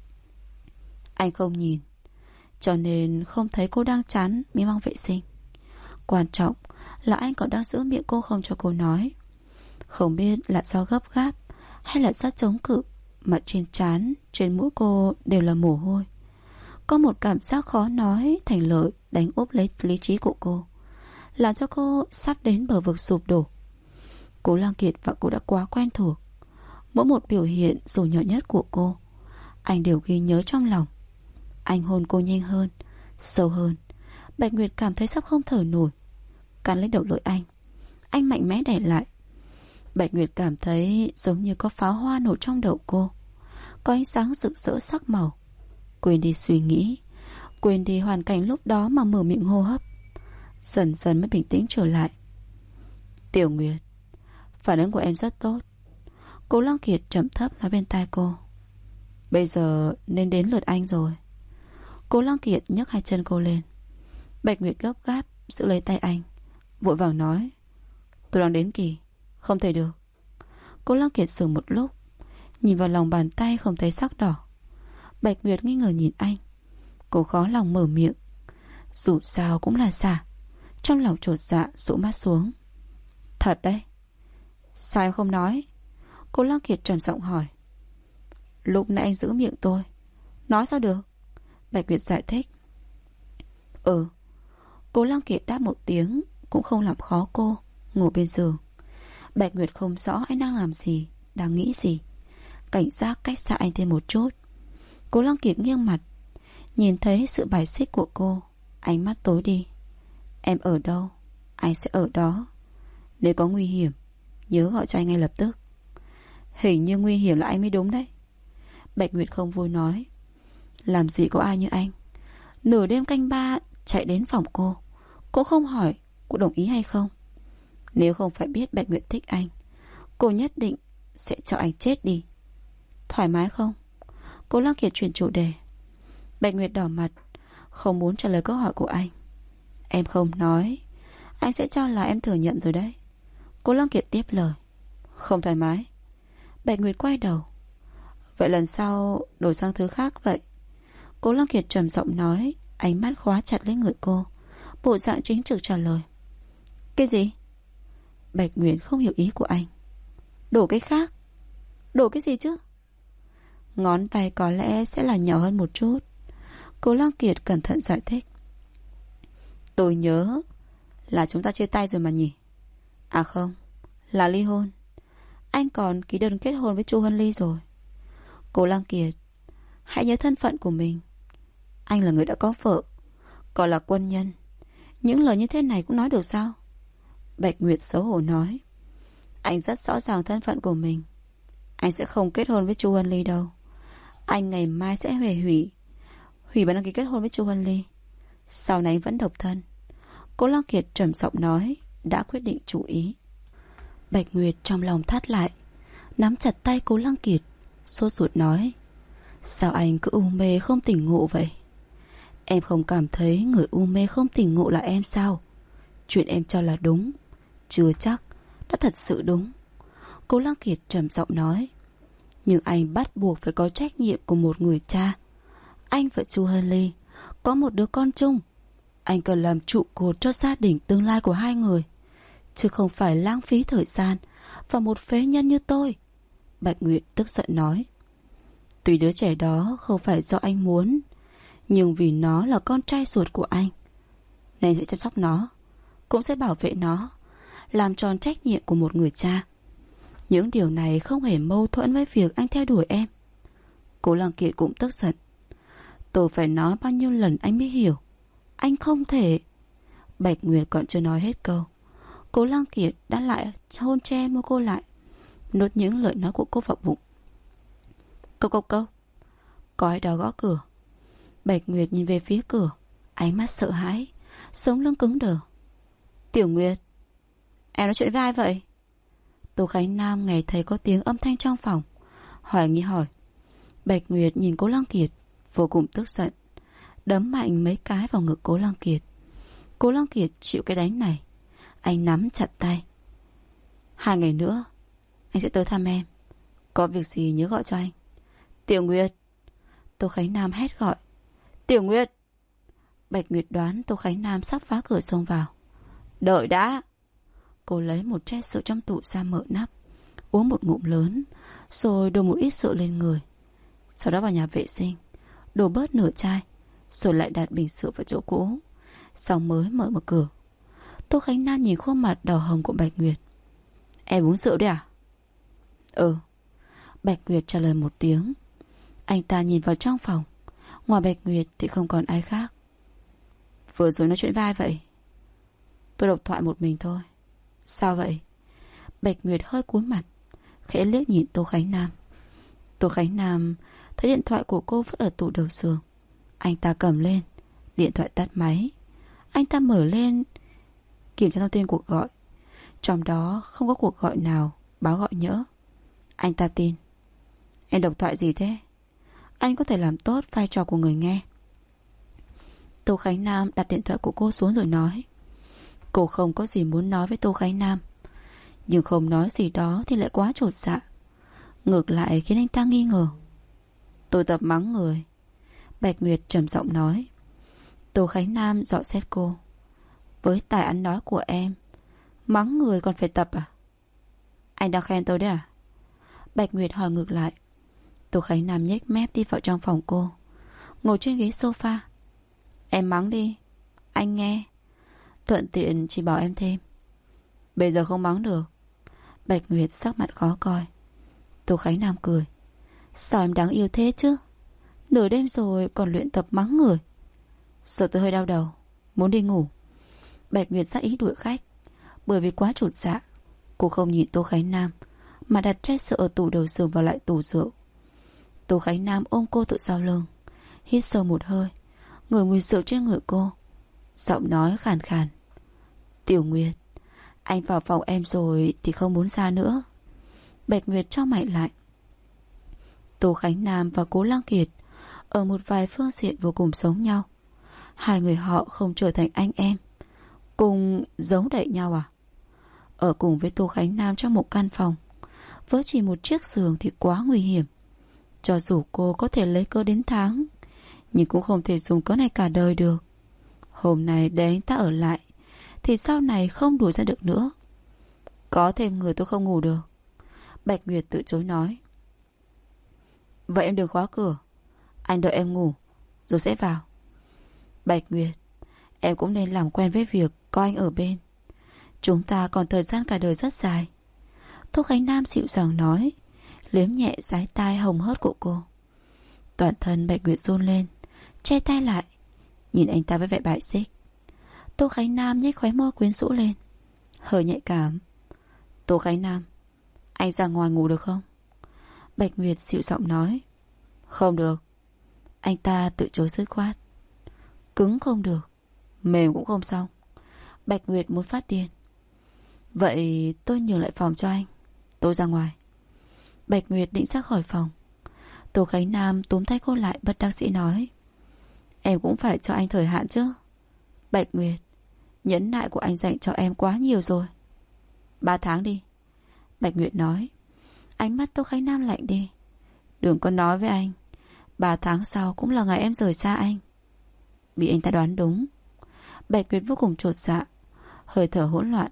Anh không nhìn, cho nên không thấy cô đang chán miếng băng vệ sinh. Quan trọng là anh còn đang giữ miệng cô không cho cô nói. Không biết là do gấp gáp hay là do chống cự mà trên trán, trên mũi cô đều là mồ hôi. Có một cảm giác khó nói thành lời đánh úp lấy lý trí của cô, làm cho cô sắp đến bờ vực sụp đổ. Cố Lăng Kiệt và cô đã quá quen thuộc. Mỗi một biểu hiện dù nhỏ nhất của cô, anh đều ghi nhớ trong lòng. Anh hôn cô nhanh hơn, sâu hơn. Bạch Nguyệt cảm thấy sắp không thở nổi, cắn lấy đầu lưỡi anh. Anh mạnh mẽ đè lại. Bạch Nguyệt cảm thấy giống như có pháo hoa nổ trong đầu cô, có ánh sáng rực rỡ sắc màu. Quên đi suy nghĩ, quên đi hoàn cảnh lúc đó mà mở miệng hô hấp. Dần dần mới bình tĩnh trở lại. Tiểu Nguyệt, phản ứng của em rất tốt. Cố Lăng Kiệt trầm thấp nói bên tai cô. Bây giờ nên đến lượt anh rồi. Cố Lăng Kiệt nhấc hai chân cô lên. Bạch Nguyệt gấp gáp giữ lấy tay anh, vội vàng nói. Tôi đang đến kỳ, không thể được. Cố Lăng Kiệt sững một lúc, nhìn vào lòng bàn tay không thấy sắc đỏ. Bạch Nguyệt nghi ngờ nhìn anh. Cô khó lòng mở miệng. Dù sao cũng là giả. Trong lòng chột dạ rũ mắt xuống. Thật đấy. Sao em không nói? Cố Lăng Kiệt trầm giọng hỏi. Lúc nãy anh giữ miệng tôi, nói sao được? Bạch Nguyệt giải thích. Cố Lăng Kiệt đáp một tiếng, cũng không làm khó cô, ngồi bên giường. Bạch Nguyệt không rõ anh đang làm gì, đang nghĩ gì. Cảnh giác cách xa anh thêm một chút. Cố Lăng Kiệt nghiêng mặt, nhìn thấy sự bài xích của cô, ánh mắt tối đi. Em ở đâu, anh sẽ ở đó. Nếu có nguy hiểm, nhớ gọi cho anh ngay lập tức. Hình như nguy hiểm là anh mới đúng đấy. Bạch Nguyệt không vui nói. Làm gì có ai như anh. Nửa đêm canh ba chạy đến phòng cô, cũng không hỏi cô đồng ý hay không. Nếu không phải biết Bạch Nguyệt thích anh, cô nhất định sẽ cho anh chết đi. Thoải mái không? Cố Lăng Kiệt chuyển chủ đề. Bạch Nguyệt đỏ mặt, không muốn trả lời câu hỏi của anh. Em không nói, anh sẽ cho là em thừa nhận rồi đấy. Cố Lăng Kiệt tiếp lời. Không thoải mái. Bạch Nguyệt quay đầu. Vậy lần sau đổi sang thứ khác vậy. Cố Lăng Kiệt trầm giọng nói, ánh mắt khóa chặt lấy người cô, bộ dạng chính trực trả lời. Cái gì? Bạch Nguyệt không hiểu ý của anh. Đổi cái khác? Đổi cái gì chứ? Ngón tay có lẽ sẽ là nhỏ hơn một chút. Cố Lăng Kiệt cẩn thận giải thích. Tôi nhớ là chúng ta chia tay rồi mà nhỉ? À không, là ly hôn. Anh còn ký đơn kết hôn với Chu Hân Ly rồi. Cố Lăng Kiệt, hãy nhớ thân phận của mình. Anh là người đã có vợ, còn là quân nhân. Những lời như thế này cũng nói được sao? Bạch Nguyệt xấu hổ nói. Anh rất rõ ràng thân phận của mình. Anh sẽ không kết hôn với Chu Hân Ly đâu. Anh ngày mai sẽ hủy bản đăng ký kết hôn với Chu Hân Ly. Sau này anh vẫn độc thân. Cố Lăng Kiệt trầm giọng nói, đã quyết định chủ ý. Bạch Nguyệt trong lòng thắt lại, nắm chặt tay Cố Lăng Kiệt, sốt ruột nói. Sao anh cứ u mê không tỉnh ngộ vậy? Em không cảm thấy người u mê không tỉnh ngộ là em sao? Chuyện em cho là đúng, chưa chắc đã thật sự đúng. Cố Lăng Kiệt trầm giọng nói. Nhưng anh bắt buộc phải có trách nhiệm của một người cha. Anh và Chu Hân Ly có một đứa con chung. Anh cần làm trụ cột cho gia đình tương lai của hai người, chứ không phải lãng phí thời gian và một phế nhân như tôi. Bạch Nguyệt tức giận nói. Tuy đứa trẻ đó không phải do anh muốn, nhưng vì nó là con trai ruột của anh, nên sẽ chăm sóc nó, cũng sẽ bảo vệ nó, làm tròn trách nhiệm của một người cha. Những điều này không hề mâu thuẫn với việc anh theo đuổi em. Cố Lăng Kiệt cũng tức giận. Tôi phải nói bao nhiêu lần anh mới hiểu. Anh không thể. Bạch Nguyệt còn chưa nói hết câu, Cố Lăng Kiệt đã lại hôn che môi cô lại, nuốt những lời nói của cô vào bụng. Câu. Có ai đó gõ cửa. Bạch Nguyệt nhìn về phía cửa, ánh mắt sợ hãi, sống lưng cứng đờ. Tiểu Nguyệt, em nói chuyện với ai vậy? Tô Khánh Nam nghe thấy có tiếng âm thanh trong phòng, hoài nghi hỏi. Bạch Nguyệt nhìn Cố Lăng Kiệt, vô cùng tức giận, đấm mạnh mấy cái vào ngực Cố Lăng Kiệt. Cố Lăng Kiệt chịu cái đánh này, anh nắm chặt tay. 2 ngày nữa anh sẽ tới thăm em, có việc gì nhớ gọi cho anh. Tiểu Nguyệt. Tô Khánh Nam hét gọi. Tiểu Nguyệt. Bạch Nguyệt đoán Tô Khánh Nam sắp phá cửa xông vào. Đợi đã. Cô lấy một chai rượu trong tủ ra mở nắp, uống một ngụm lớn, rồi đổ một ít rượu lên người. Sau đó vào nhà vệ sinh, đổ bớt nửa chai, rồi lại đặt bình rượu vào chỗ cũ, xong mới mở cửa. Tô Khánh Nam nhìn khuôn mặt đỏ hồng của Bạch Nguyệt. Em uống rượu đấy à? Ừ. Bạch Nguyệt trả lời một tiếng. Anh ta nhìn vào trong phòng. Ngoài Bạch Nguyệt thì không còn ai khác. Vừa rồi nói chuyện với ai vậy? Tôi độc thoại một mình thôi. Sao vậy? Bạch Nguyệt hơi cúi mặt, khẽ liếc nhìn Tô Khánh Nam. Tô Khánh Nam thấy điện thoại của cô vứt ở tủ đầu giường. Anh ta cầm lên, điện thoại tắt máy. Anh ta mở lên, kiểm tra thông tin cuộc gọi. Trong đó không có cuộc gọi nào báo gọi nhỡ. Anh ta tin. Em độc thoại gì thế? Anh có thể làm tốt vai trò của người nghe. Tô Khánh Nam đặt điện thoại của cô xuống rồi nói. Cô không có gì muốn nói với Tô Khánh Nam, nhưng không nói gì đó thì lại quá chột dạ. Ngược lại khiến anh ta nghi ngờ. Tôi tập mắng người. Bạch Nguyệt trầm giọng nói. Tô Khánh Nam dọ xét cô. Với tài ăn nói của em, mắng người còn phải tập à? Anh đang khen tôi đấy à? Bạch Nguyệt hỏi ngược lại. Tô Khánh Nam nhếch mép đi vào trong phòng cô, ngồi trên ghế sofa. Em mắng đi, anh nghe. Thuận tiện chỉ bảo em thêm. Bây giờ không mắng được. Bạch Nguyệt sắc mặt khó coi. Tô Khánh Nam cười. Sao em đáng yêu thế chứ? Nửa đêm rồi còn luyện tập mắng người. Sợ tôi hơi đau đầu, muốn đi ngủ. Bạch Nguyệt ra ý đuổi khách. Bởi vì quá chột dạ, cô không nhìn Tô Khánh Nam mà đặt chai rượu ở tủ đầu giường vào lại tủ rượu. Tô Khánh Nam ôm cô tự sau lưng, hít sâu một hơi, ngửi mùi rượu trên người cô, giọng nói khàn khàn. Tiểu Nguyệt, anh vào phòng em rồi thì không muốn ra nữa. Bạch Nguyệt trao mày lại. Tô Khánh Nam và Cố Lăng Kiệt ở một vài phương diện vô cùng giống nhau. Hai người họ không trở thành anh em, cùng giấu đậy nhau à? Ở cùng với Tô Khánh Nam trong một căn phòng với chỉ một chiếc giường thì quá nguy hiểm. Cho dù cô có thể lấy cớ đến tháng, nhưng cũng không thể dùng cớ này cả đời được. Hôm nay để anh ta ở lại thì sau này không đuổi ra được nữa. Có thêm người tôi không ngủ được. Bạch Nguyệt từ chối nói. Vậy em đừng khóa cửa, anh đợi em ngủ rồi sẽ vào. Bạch Nguyệt, em cũng nên làm quen với việc có anh ở bên. Chúng ta còn thời gian cả đời rất dài. Tô Khánh Nam dịu dàng nói, liếm nhẹ dái tai hồng hớt của cô. Toàn thân Bạch Nguyệt run lên, che tay lại, nhìn anh ta với vẻ bại xích. Tô Khánh Nam nhếch khóe môi quyến rũ lên, hơi nhạy cảm. Tô Khánh Nam, anh ra ngoài ngủ được không? Bạch Nguyệt dịu giọng nói. Không được. Anh ta tự chối dứt khoát. Cứng không được, mềm cũng không xong. Bạch Nguyệt muốn phát điên. Vậy tôi nhường lại phòng cho anh, tôi ra ngoài. Bạch Nguyệt định ra khỏi phòng. Tô Khánh Nam túm tay cô lại, bất đắc dĩ nói. Em cũng phải cho anh thời hạn chứ. Bạch Nguyệt, nhẫn nại của anh dành cho em quá nhiều rồi. 3 tháng đi. Bạch Nguyệt nói. Ánh mắt Tô Khánh Nam lạnh đi. Đừng có nói với anh 3 tháng sau cũng là ngày em rời xa anh. Bị anh ta đoán đúng. Bạch Nguyệt vô cùng chột dạ, hơi thở hỗn loạn.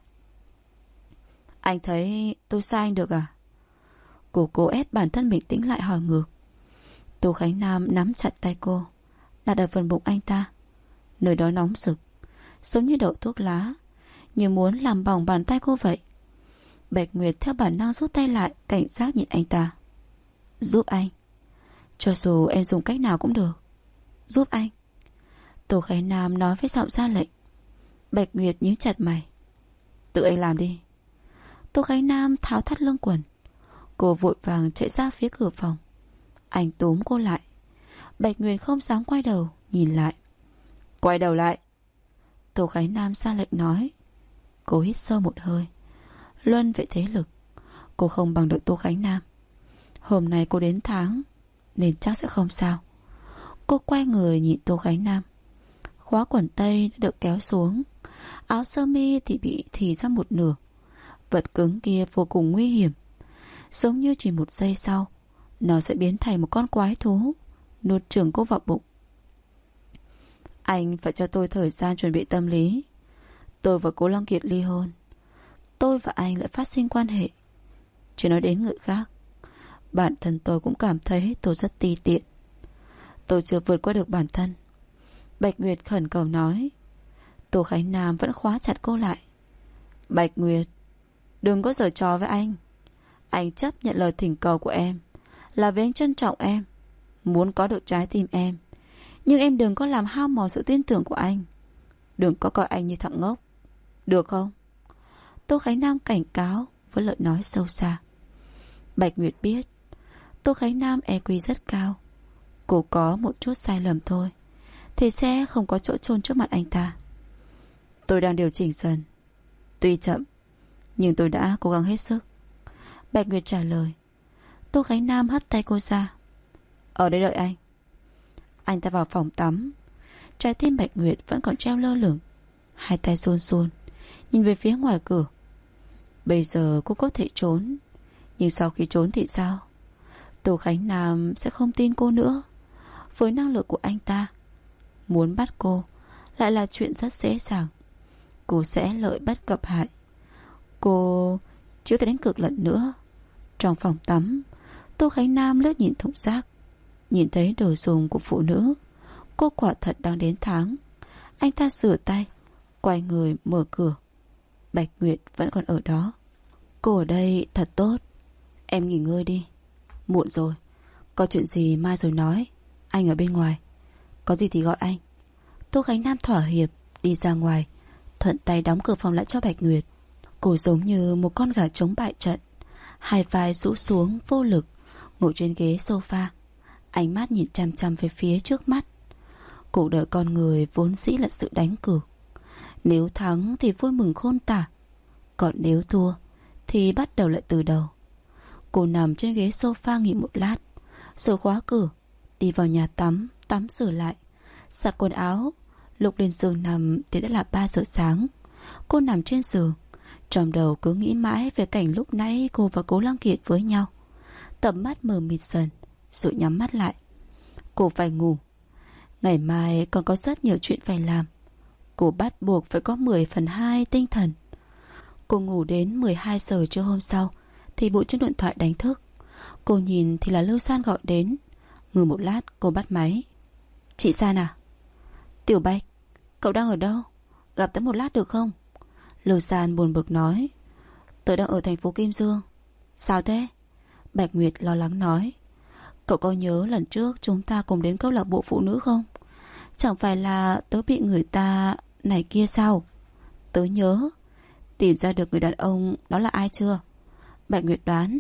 Anh thấy tôi sai anh được à? Cô cố ép bản thân bình tĩnh lại hỏi ngược. Tô Khánh Nam nắm chặt tay cô, đặt ở phần bụng anh ta. Nơi đó nóng rực, giống như đậu thuốc lá, như muốn làm bỏng bàn tay cô vậy. Bạch Nguyệt theo bản năng rút tay lại, cảnh giác nhìn anh ta. Giúp anh. Cho dù em dùng cách nào cũng được. Giúp anh. Tô Khánh Nam nói với giọng ra lệnh. Bạch Nguyệt nhíu chặt mày. Tự anh làm đi. Tô Khánh Nam tháo thắt lưng quần. Cô vội vàng chạy ra phía cửa phòng. Anh túm cô lại. Bạch Nguyệt không dám quay đầu nhìn lại. Quay đầu lại. Tô Khánh Nam ra lệnh nói. Cô hít sâu một hơi. Luân về thế lực, cô không bằng được Tô Khánh Nam. Hôm nay cô đến tháng nên chắc sẽ không sao. Cô quay người nhìn Tô Khánh Nam. Khóa quần tây đã được kéo xuống, áo sơ mi thì bị thì ra một nửa. Vật cứng kia vô cùng nguy hiểm. Giống như chỉ một giây sau nó sẽ biến thành một con quái thú nuốt chửng cô vào bụng. Anh phải cho tôi thời gian chuẩn bị tâm lý. Tôi và Cố Lăng Kiệt ly hôn, tôi và anh lại phát sinh quan hệ. Chỉ nói đến người khác, bản thân tôi cũng cảm thấy tôi rất ti tiện. Tôi chưa vượt qua được bản thân. Bạch Nguyệt khẩn cầu nói. Tô Khánh Nam vẫn khóa chặt cô lại. Bạch Nguyệt, đừng có giở trò với anh. Anh chấp nhận lời thỉnh cầu của em là vì anh trân trọng em, muốn có được trái tim em. Nhưng em đừng có làm hao mòn sự tin tưởng của anh. Đừng có coi anh như thằng ngốc, được không? Tô Khánh Nam cảnh cáo với lời nói sâu xa. Bạch Nguyệt biết Tô Khánh Nam EQ rất cao. Cô có một chút sai lầm thôi thì sẽ không có chỗ chôn trước mặt anh ta. Tôi đang điều chỉnh dần, tuy chậm nhưng tôi đã cố gắng hết sức. Bạch Nguyệt trả lời. Tô Khánh Nam hất tay cô ra. Ở đây đợi anh. Anh ta vào phòng tắm. Trái tim Bạch Nguyệt vẫn còn treo lơ lửng. Hai tay run run nhìn về phía ngoài cửa. Bây giờ cô có thể trốn, nhưng sau khi trốn thì sao? Tô Khánh Nam sẽ không tin cô nữa. Với năng lực của anh ta, muốn bắt cô lại là chuyện rất dễ dàng. Cô sẽ lợi bất cập hại. Cô chưa thể đánh cược lần nữa. Trong phòng tắm, Tô Khánh Nam lướt nhìn thùng rác, nhìn thấy đồ dùng của phụ nữ. Cô quả thật đang đến tháng. Anh ta rửa tay, quay người mở cửa. Bạch Nguyệt vẫn còn ở đó. Cô ở đây thật tốt. Em nghỉ ngơi đi, muộn rồi. Có chuyện gì mai rồi nói. Anh ở bên ngoài, có gì thì gọi anh. Tô Khánh Nam thỏa hiệp đi ra ngoài, thuận tay đóng cửa phòng lại cho Bạch Nguyệt. Cô giống như một con gà trống bại trận, hai vai rũ xuống vô lực, ngồi trên ghế sofa, ánh mắt nhìn chăm chăm về phía trước mắt. Cuộc đời con người vốn dĩ là sự đánh cược. Nếu thắng thì vui mừng khôn tả, còn nếu thua thì bắt đầu lại từ đầu. Cô nằm trên ghế sofa nghỉ một lát, rồi khóa cửa, đi vào nhà tắm, tắm rửa lại, giặt quần áo. Lúc lên giường nằm thì đã là 3 giờ sáng. Cô nằm trên giường, trong đầu cứ nghĩ mãi về cảnh lúc nãy cô và Cố Lăng Kiệt với nhau. Tầm mắt mờ mịt dần, rồi nhắm mắt lại. Cô phải ngủ. Ngày mai còn có rất nhiều chuyện phải làm. Cô bắt buộc phải có 10/2 tinh thần. Cô ngủ đến 12 giờ trưa hôm sau thì bộ trên điện thoại đánh thức. Cô nhìn thì là Lưu San gọi đến. Ngừng một lát cô bắt máy. Chị San à? Tiểu Bạch, cậu đang ở đâu? Gặp tớ một lát được không? Lưu San buồn bực nói. Tớ đang ở thành phố Kim Dương. Sao thế? Bạch Nguyệt lo lắng nói. Cậu có nhớ lần trước chúng ta cùng đến câu lạc bộ phụ nữ không? Chẳng phải là tớ bị người ta này kia sao? Tớ nhớ. Tìm ra được người đàn ông đó là ai chưa? Bạch Nguyệt đoán.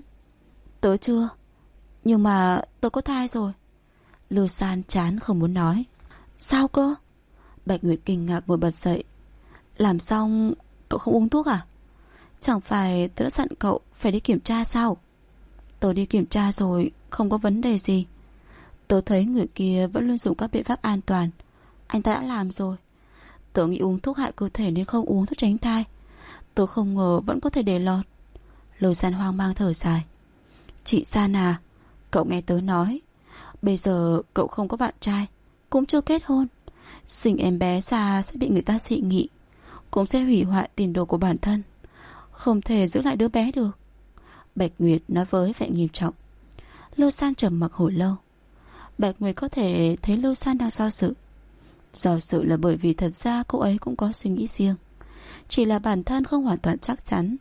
Tớ chưa, nhưng mà tớ có thai rồi. Lưu San chán không muốn nói. Sao cơ? Bạch Nguyệt kinh ngạc ngồi bật dậy. Làm xong cậu không uống thuốc à? Chẳng phải tớ đã dặn cậu phải đi kiểm tra sao? Tớ đi kiểm tra rồi, không có vấn đề gì. Tớ thấy người kia vẫn luôn dùng các biện pháp an toàn. Anh ta đã làm rồi. Tớ nghĩ uống thuốc hại cơ thể nên không uống thuốc tránh thai. Tớ không ngờ vẫn có thể để lọt. Lưu San hoang mang thở dài. Chị San à, cậu nghe tớ nói, bây giờ cậu không có bạn trai, cũng chưa kết hôn. Sinh em bé ra sẽ bị người ta dị nghị, cũng sẽ hủy hoại tiền đồ của bản thân. Không thể giữ lại đứa bé được. Bạch Nguyệt nói với vẻ nghiêm trọng. Lưu San trầm mặc hồi lâu. Bạch Nguyệt có thể thấy Lưu San đang do dự. Do dự là bởi vì thật ra cô ấy cũng có suy nghĩ riêng, chỉ là bản thân không hoàn toàn chắc chắn.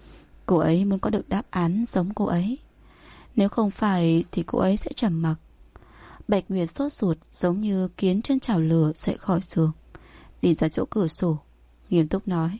Cô ấy muốn có được đáp án giống cô ấy. Nếu không phải thì cô ấy sẽ trầm mặc. Bạch Nguyệt sốt ruột giống như kiến trên chảo lửa dậy khỏi giường, đi ra chỗ cửa sổ, nghiêm túc nói.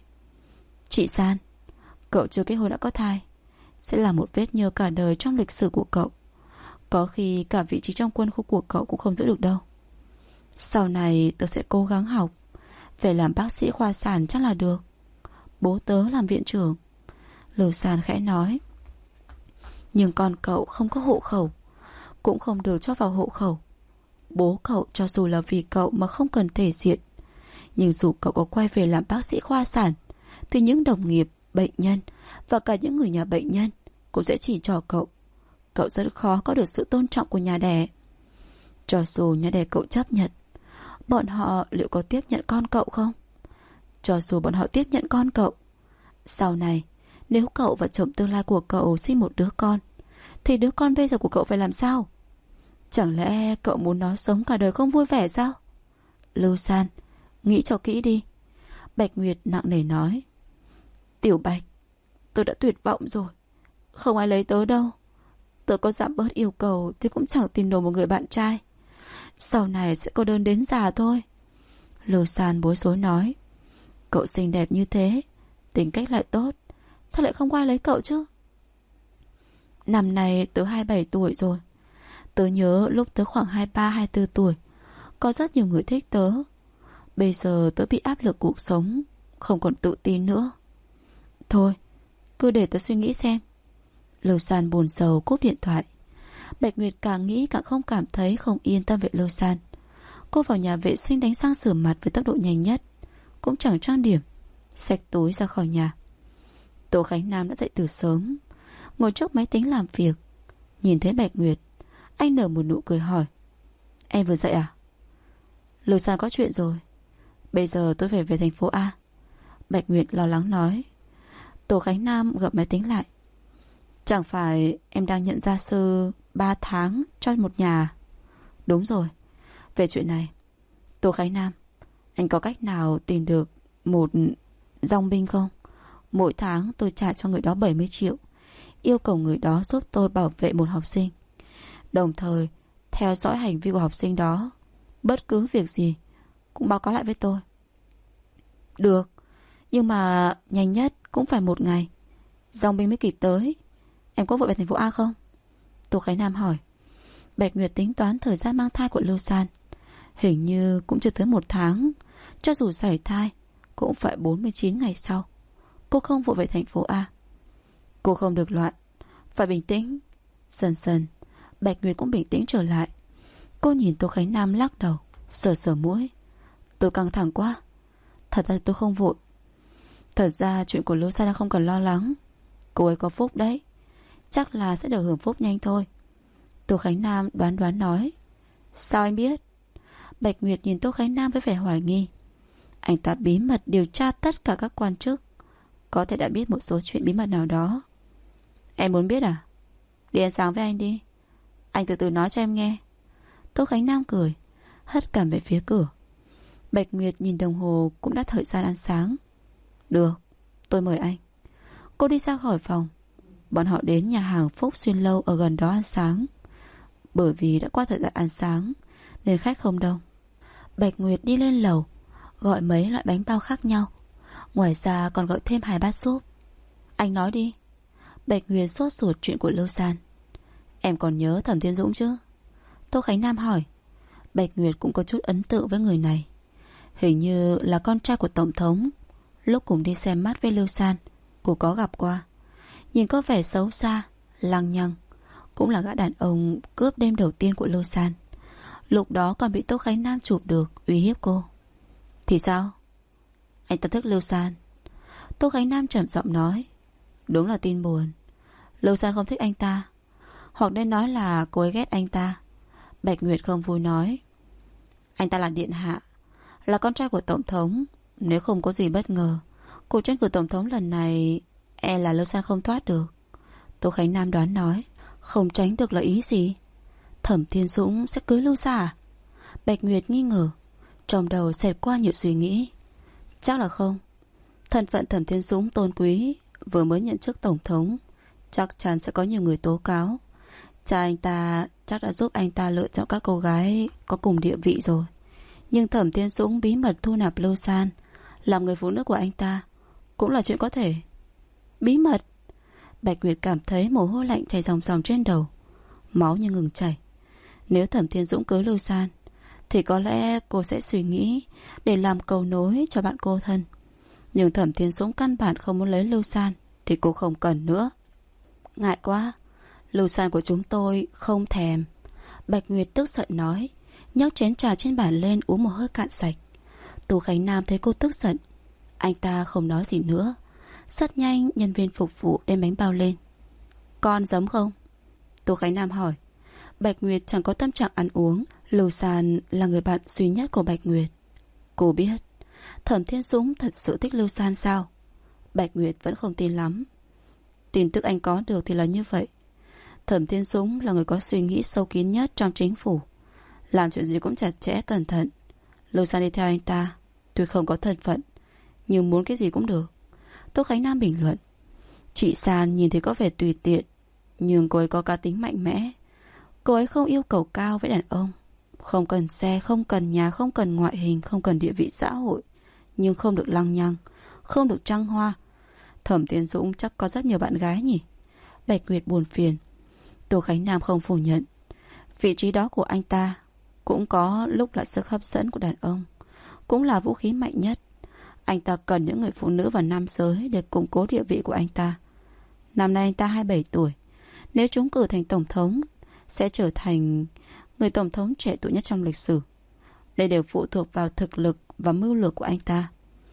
Chị San, cậu chưa kết hôn đã có thai sẽ là một vết nhơ cả đời trong lịch sử của cậu. Có khi cả vị trí trong quân khu của cậu cũng không giữ được đâu. Sau này tớ sẽ cố gắng học. Về làm bác sĩ khoa sản chắc là được. Bố tớ làm viện trưởng. Lưu San khẽ nói. Nhưng con cậu không có hộ khẩu, cũng không được cho vào hộ khẩu. Bố cậu cho dù là vì cậu mà không cần thể diện, nhưng dù cậu có quay về làm bác sĩ khoa sản thì những đồng nghiệp, bệnh nhân và cả những người nhà bệnh nhân cũng sẽ chỉ trỏ cậu. Cậu rất khó có được sự tôn trọng của nhà đẻ. Cho dù nhà đẻ cậu chấp nhận, bọn họ liệu có tiếp nhận con cậu không? Cho dù bọn họ tiếp nhận con cậu, sau này nếu cậu và chồng tương lai của cậu sinh một đứa con, thì đứa con bây giờ của cậu phải làm sao? Chẳng lẽ cậu muốn nó sống cả đời không vui vẻ sao? Lưu San, nghĩ cho kỹ đi. Bạch Nguyệt nặng nề nói. Tiểu Bạch, tớ đã tuyệt vọng rồi. Không ai lấy tớ đâu. Tớ có giảm bớt yêu cầu thì cũng chẳng tìm nổi một người bạn trai. Sau này sẽ cô đơn đến già thôi. Lưu San bối rối nói. Cậu xinh đẹp như thế, tính cách lại tốt, sao lại không ai lấy cậu chứ? Năm nay tớ 27 tuổi rồi. Tớ nhớ lúc tớ khoảng 23, 24 tuổi, có rất nhiều người thích tớ. Bây giờ tớ bị áp lực cuộc sống, không còn tự tin nữa. Thôi, cứ để tớ suy nghĩ xem. Lưu San buồn sầu cúp điện thoại. Bạch Nguyệt càng nghĩ càng không cảm thấy không yên tâm về Lưu San. Cô vào nhà vệ sinh đánh răng rửa mặt với tốc độ nhanh nhất, cũng chẳng trang điểm, xách túi ra khỏi nhà. Tô Khánh Nam đã dậy từ sớm, ngồi trước máy tính làm việc. Nhìn thấy Bạch Nguyệt, anh nở một nụ cười hỏi. Em vừa dậy à? Lưu San có chuyện rồi. Bây giờ tôi phải về thành phố A. Bạch Nguyệt lo lắng nói. Tô Khánh Nam gập máy tính lại. Chẳng phải em đang nhận gia sư 3 tháng cho một nhà? Đúng rồi. Về chuyện này, Tô Khánh Nam, anh có cách nào tìm được một dòng binh không? Mỗi tháng tôi trả cho người đó 70 triệu. Yêu cầu người đó giúp tôi bảo vệ một học sinh, đồng thời theo dõi hành vi của học sinh đó. Bất cứ việc gì cũng báo cáo lại với tôi. Được, nhưng mà nhanh nhất cũng phải 1 ngày, dòng binh mới kịp tới. Em có vội về thành phố A không? Tô Khánh Nam hỏi. Bạch Nguyệt tính toán thời gian mang thai của Lưu San, hình như cũng chưa tới 1 tháng. Cho dù sảy thai cũng phải 49 ngày sau. Cô không vội về thành phố A. Cô không được loạn, phải bình tĩnh. Dần dần Bạch Nguyệt cũng bình tĩnh trở lại. Cô nhìn Tô Khánh Nam lắc đầu, sờ sờ mũi. Tôi căng thẳng quá. Thật ra tôi không vội. Thật ra chuyện của Lưu Sa đang không cần lo lắng. Cô ấy có phúc đấy, chắc là sẽ được hưởng phúc nhanh thôi. Tô Khánh Nam đoán nói. Sao anh biết? Bạch Nguyệt nhìn Tô Khánh Nam với vẻ hoài nghi. Anh ta bí mật điều tra tất cả các quan chức, có thể đã biết một số chuyện bí mật nào đó. Em muốn biết à? Đi ăn sáng với anh đi, anh từ từ nói cho em nghe. Tô Khánh Nam cười, hất cằm về phía cửa. Bạch Nguyệt nhìn đồng hồ, cũng đã thời gian ăn sáng. Được, tôi mời anh. Cô đi ra khỏi phòng. Bọn họ đến nhà hàng Phúc Xuyên Lâu ở gần đó ăn sáng. Bởi vì đã qua thời gian ăn sáng nên khách không đông. Bạch Nguyệt đi lên lầu, gọi mấy loại bánh bao khác nhau. Ngoài ra còn gọi thêm 2 bát súp. Anh nói đi. Bạch Nguyệt sốt ruột chuyện của Lưu San. Em còn nhớ Thẩm Thiên Dũng chứ? Tô Khánh Nam hỏi. Bạch Nguyệt cũng có chút ấn tượng với người này. Hình như là con trai của Tổng thống. Lúc cùng đi xem mắt với Lưu San, cô có gặp qua. Nhìn có vẻ xấu xa, lăng nhăng. Cũng là gã đàn ông cướp đêm đầu tiên của Lưu San. Lúc đó còn bị Tô Khánh Nam chụp được, uy hiếp cô. Thì sao? Anh ta thích Lưu San. Tô Khánh Nam trầm giọng nói. Đúng là tin buồn. Lưu San không thích anh ta, hoặc nên nói là cô ấy ghét anh ta. Bạch Nguyệt không vui nói. Anh ta là điện hạ, là con trai của Tổng thống. Nếu không có gì bất ngờ, cuộc tranh cử Tổng thống lần này e là Lưu San không thoát được. Tô Khánh Nam đoán nói. Không tránh được là ý gì? Thẩm Thiên Dũng sẽ cưới Lưu Sa à? Bạch Nguyệt nghi ngờ, trong đầu xẹt qua nhiều suy nghĩ. Chắc là không. Thân phận Thẩm Thiên Dũng tôn quý, vừa mới nhận chức Tổng thống, chắc chắn sẽ có nhiều người tố cáo. Cha anh ta chắc đã giúp anh ta lựa chọn các cô gái có cùng địa vị rồi. Nhưng Thẩm Thiên Dũng bí mật thu nạp Lưu San làm người phụ nữ của anh ta cũng là chuyện có thể. Bí mật? Bạch Nguyệt cảm thấy mồ hôi lạnh chảy ròng ròng trên đầu. máu như ngừng chảy. Nếu Thẩm Thiên Dũng cưới Lưu San thì có lẽ cô sẽ suy nghĩ để làm cầu nối cho bạn cô thân. Nhưng Thẩm Thiên Dũng căn bản không muốn lấy Lưu San thì cô không cần nữa. Ngại quá, Lưu San của chúng tôi không thèm. Bạch Nguyệt tức giận nói, nhấc chén trà trên bàn lên uống một hơi cạn sạch. Tô Khánh Nam thấy cô tức giận, anh ta không nói gì nữa. Rất nhanh nhân viên phục vụ đem bánh bao lên. Con giống không? Tô Khánh Nam hỏi. Bạch Nguyệt chẳng có tâm trạng ăn uống. Lưu San là người bạn duy nhất của Bạch Nguyệt. Cô biết Thẩm Thiên Dũng thật sự thích Lưu San sao? Bạch Nguyệt vẫn không tin lắm. Tin tức anh có được thì là như vậy. Thẩm Thiên Dũng là người có suy nghĩ sâu kín nhất trong chính phủ, làm chuyện gì cũng chặt chẽ cẩn thận. Lưu San đi theo anh ta, tuy không có thân phận nhưng muốn cái gì cũng được. Tô Khánh Nam bình luận. Chị San nhìn thì có vẻ tùy tiện, nhưng cô ấy có cá tính mạnh mẽ. Cô ấy không yêu cầu cao với đàn ông, không cần xe, không cần nhà, không cần ngoại hình, không cần địa vị xã hội, nhưng không được lăng nhăng, không được trăng hoa. Thẩm Thiên Dũng chắc có rất nhiều bạn gái nhỉ? Bạch Nguyệt buồn phiền. Tô Khánh Nam không phủ nhận. Vị trí đó của anh ta cũng có lúc là sức hấp dẫn của đàn ông, cũng là vũ khí mạnh nhất. Anh ta cần những người phụ nữ và nam giới để củng cố địa vị của anh ta. Năm nay anh ta 27 tuổi. Nếu trúng cử thành tổng thống, sẽ trở thành người tổng thống trẻ tuổi nhất trong lịch sử. Đây đều phụ thuộc vào thực lực và mưu lược của anh ta.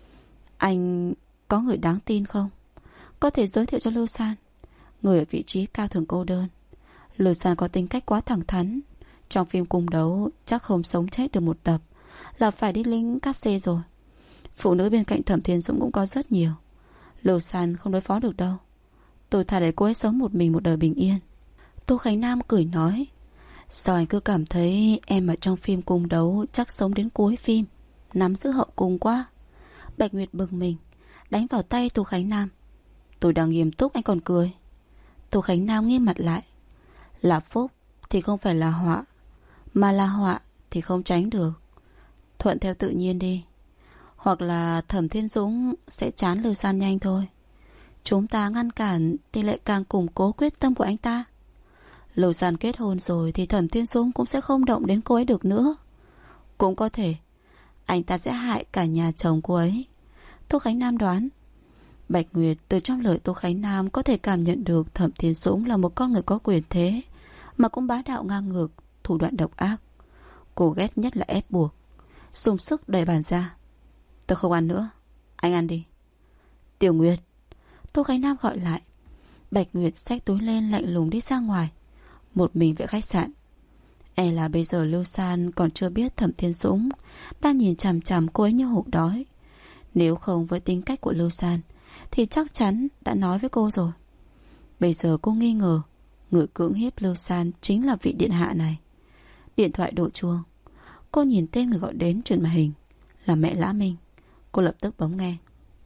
Anh có người đáng tin không? Có thể giới thiệu cho Lưu San. Người ở vị trí cao thường cô đơn. Lưu San có tính cách quá thẳng thắn. Trong phim cung đấu chắc không sống chết được một tập là phải đi lính cát xê rồi. Phụ nữ bên cạnh Thẩm Thiên Dũng cũng có rất nhiều. Lưu San không đối phó được đâu. Tôi thà để cô ấy sống một mình một đời bình yên. Tô Khánh Nam cười nói, sao anh cứ cảm thấy em ở trong phim cung đấu chắc sống đến cuối phim, nắm giữ hậu cung quá. Bạch Nguyệt bực mình, đánh vào tay Tô Khánh Nam. Tôi đang nghiêm túc anh còn cười. Tô Khánh Nam nghiêm mặt lại. Là phúc thì không phải là họa, mà là họa thì không tránh được. Thuận theo tự nhiên đi. Hoặc là Thẩm Thiên Dũng sẽ chán Lưu San nhanh thôi. Chúng ta ngăn cản thì lại càng củng cố quyết tâm của anh ta. Lưu San kết hôn rồi thì Thẩm Thiên Dũng cũng sẽ không động đến cô ấy được nữa. Cũng có thể anh ta sẽ hại cả nhà chồng cô ấy. Tô Khánh Nam đoán. Bạch Nguyệt từ trong lời Tô Khánh Nam có thể cảm nhận được Thẩm Thiên Dũng là một con người có quyền thế, mà cũng bá đạo ngang ngược, thủ đoạn độc ác. Cô ghét nhất là ép buộc, dùng sức đẩy bàn ra. Tôi không ăn nữa, anh ăn đi. Tiểu Nguyệt, Tô Khánh Nam gọi lại. Bạch Nguyệt xách túi lên lạnh lùng đi ra ngoài, một mình về khách sạn. E là bây giờ Lưu San còn chưa biết Thẩm Thiên Dũng đang nhìn chằm chằm cô ấy như hổ đói. Nếu không với tính cách của Lưu San thì chắc chắn đã nói với cô rồi. Bây giờ cô nghi ngờ người cưỡng hiếp Lưu San chính là vị điện hạ này. Điện thoại đổ chuông. Cô nhìn tên người gọi đến trên màn hình là mẹ Lã Minh. Cô lập tức bấm nghe.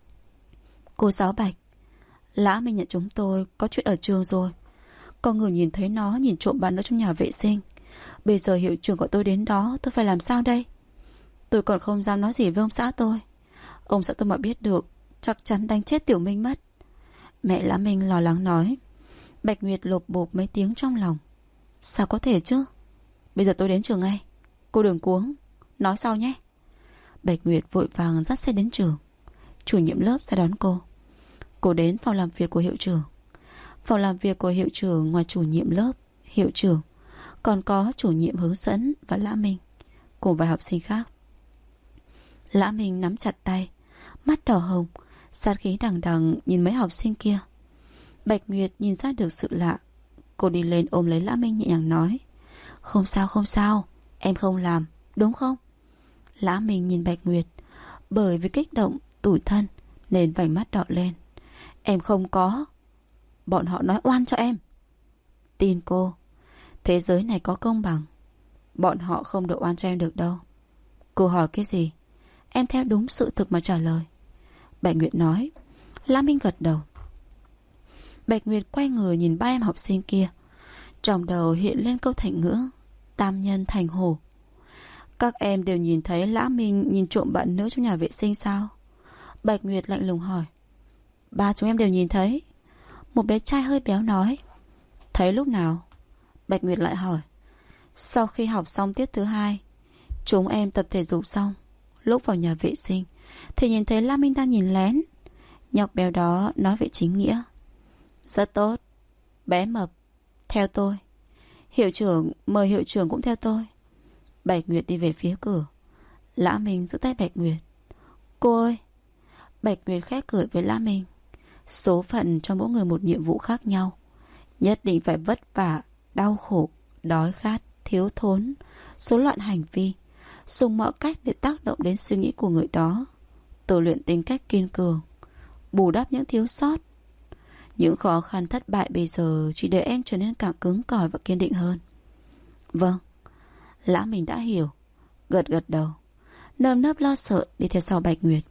Cô Giáo Bạch, Lã Minh nhận chúng tôi có chuyện ở trường rồi. Có người nhìn thấy nó nhìn trộm bạn nữa trong nhà vệ sinh. Bây giờ hiệu trưởng gọi tôi đến đó, tôi phải làm sao đây? Tôi còn không dám nói gì với ông xã tôi. Ông xã tôi mà biết được chắc chắn đánh chết Tiểu Minh mất. Mẹ Lã Minh lo lắng nói. Bạch Nguyệt lộp bộp mấy tiếng trong lòng. Sao có thể chứ? Bây giờ tôi đến trường ngay. Cô đừng cuống, nói sau nhé. Bạch Nguyệt vội vàng dắt xe đến trường. Chủ nhiệm lớp ra đón cô. Cô đến phòng làm việc của hiệu trưởng. Phòng làm việc của hiệu trưởng ngoài chủ nhiệm lớp, hiệu trưởng, còn có chủ nhiệm hướng dẫn và Lã Minh cùng vài học sinh khác. Lã Minh nắm chặt tay, mắt đỏ hồng, sát khí đằng đằng nhìn mấy học sinh kia. Bạch Nguyệt nhìn ra được sự lạ. Cô đi lên ôm lấy Lã Minh nhẹ nhàng nói. Không sao không sao, em không làm, đúng không? Lã Minh nhìn Bạch Nguyệt. Bởi vì kích động, tủi thân nên vành mắt đỏ lên. Em không có. Bọn họ nói oan cho em. Tin cô, thế giới này có công bằng. Bọn họ không đổ oan cho em được đâu. Cô hỏi cái gì, em theo đúng sự thực mà trả lời. Bạch Nguyệt nói. Lã Minh gật đầu. Bạch Nguyệt quay người nhìn ba em học sinh kia. Trong đầu hiện lên câu thành ngữ tam nhân thành hổ. Các em đều nhìn thấy Lã Minh nhìn trộm bạn nữ trong nhà vệ sinh sao? Bạch Nguyệt lạnh lùng hỏi. Ba chúng em đều nhìn thấy. Một bé trai hơi béo nói. Thấy lúc nào? Bạch Nguyệt lại hỏi. Sau khi học xong tiết thứ 2, chúng em tập thể dục xong, lúc vào nhà vệ sinh thì nhìn thấy La Minh đang nhìn lén. Nhóc béo đó nói về chính nghĩa. Rất tốt. Bé mập, theo tôi. Hiệu trưởng, mời hiệu trưởng cũng theo tôi. Bạch Nguyệt đi về phía cửa. Lã Minh giữ tay Bạch Nguyệt. Cô ơi. Bạch Nguyệt khẽ cười với Lã Minh. Số phận cho mỗi người một nhiệm vụ khác nhau. Nhất định phải vất vả, đau khổ, đói khát, thiếu thốn, rối loạn hành vi, dùng mọi cách để tác động đến suy nghĩ của người đó, tu luyện tính cách kiên cường, bù đắp những thiếu sót. Những khó khăn thất bại bây giờ chỉ để em trở nên càng cứng cỏi và kiên định hơn. Vâng. Lã Minh đã hiểu, gật gật đầu, nơm nớp lo sợ đi theo sau Bạch Nguyệt.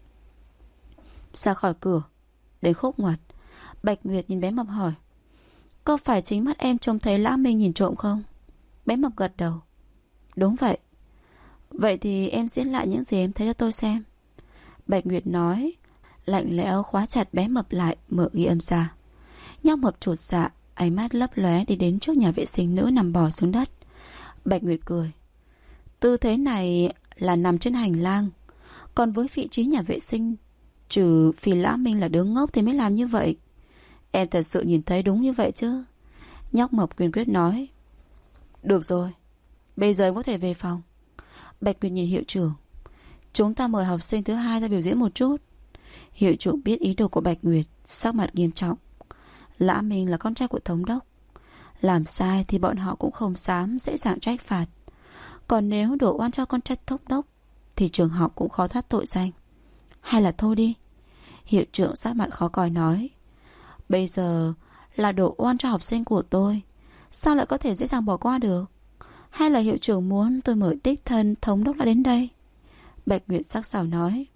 Ra khỏi cửa, đến khúc ngoặt, Bạch Nguyệt nhìn bé mập hỏi. Có phải chính mắt em trông thấy Lã Minh nhìn trộm không? Bé mập gật đầu. Đúng vậy. Vậy thì em diễn lại những gì em thấy cho tôi xem. Bạch Nguyệt nói, lạnh lẽo khóa chặt bé mập lại, mở ghi âm ra. Nhóc mập chột dạ, ánh mắt lấp lóe đi đến trước nhà vệ sinh nữ nằm bò xuống đất. Bạch Nguyệt cười. Tư thế này là nằm trên hành lang. Còn với vị trí nhà vệ sinh, trừ phi Lã Minh là đứa ngốc thì mới làm như vậy. Em thật sự nhìn thấy đúng như vậy chứ? Nhóc mập kiên quyết nói. Được rồi, bây giờ em có thể về phòng. Bạch Nguyệt nhìn hiệu trưởng. Chúng ta mời học sinh thứ 2 ra biểu diễn một chút. Hiệu trưởng biết ý đồ của Bạch Nguyệt, sắc mặt nghiêm trọng. Lã Minh là con trai của thống đốc, làm sai thì bọn họ cũng không dám dễ dàng trách phạt. Còn nếu đổ oan cho con trai thống đốc thì trường học cũng khó thoát tội danh. Hay là thôi đi. Hiệu trưởng sắc mặt khó coi nói. Bây giờ là đổ oan cho học sinh của tôi, sao lại có thể dễ dàng bỏ qua được? Hay là hiệu trưởng muốn tôi mời đích thân thống đốc lại đến đây? Bạch Nguyệt sắc sảo nói.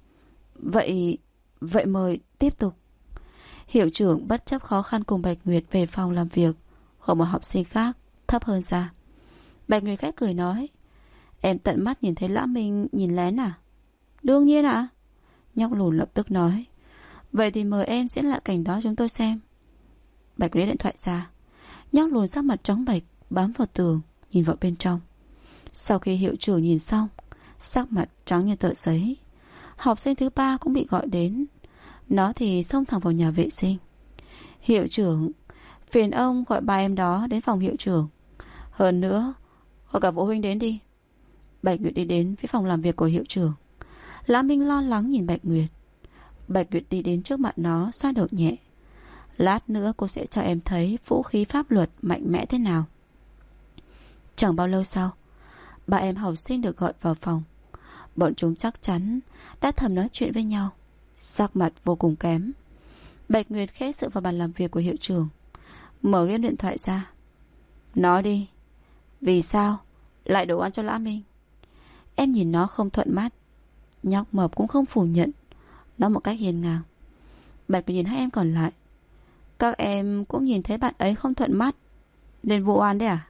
Vậy mời tiếp tục. Hiệu trưởng bất chấp khó khăn cùng Bạch Nguyệt về phòng làm việc của một học sinh khác thấp hơn ra. Bạch Nguyệt khẽ cười nói. Em tận mắt nhìn thấy Lã Minh nhìn lén à? Đương nhiên ạ. Nhóc lùn lập tức nói. Vậy thì mời em diễn lại cảnh đó chúng tôi xem. Bạch Nguyệt lấy điện thoại ra. Nhóc lùn sắc mặt trắng bệch, bám vào tường, nhìn vào bên trong. Sau khi hiệu trưởng nhìn xong, sắc mặt trắng như tờ giấy. Học sinh thứ 3 cũng bị gọi đến. Nó thì xông thẳng vào nhà vệ sinh. Hiệu trưởng, phiền ông gọi ba em đó đến phòng hiệu trưởng. Hơn nữa, gọi cả phụ huynh đến đi. Bạch Nguyệt đi đến phía phòng làm việc của hiệu trưởng. Lã Minh lo lắng nhìn Bạch Nguyệt. Bạch Nguyệt đi đến trước mặt nó, xoa đầu nhẹ. Lát nữa cô sẽ cho em thấy vũ khí pháp luật mạnh mẽ thế nào. Chẳng bao lâu sau, ba em học sinh được gọi vào phòng. Bọn chúng chắc chắn đã thầm nói chuyện với nhau, sắc mặt vô cùng kém. Bạch Nguyệt khẽ dựa vào bàn làm việc của hiệu trưởng, mở game điện thoại ra. Nói đi, vì sao lại đổ oan cho Lã Minh? Em nhìn nó không thuận mắt. Nhóc mập cũng không phủ nhận, nó một cách hiền ngang. Bạch Nguyệt nhìn hai em còn lại. Các em cũng nhìn thấy bạn ấy không thuận mắt nên vụ oan đấy à?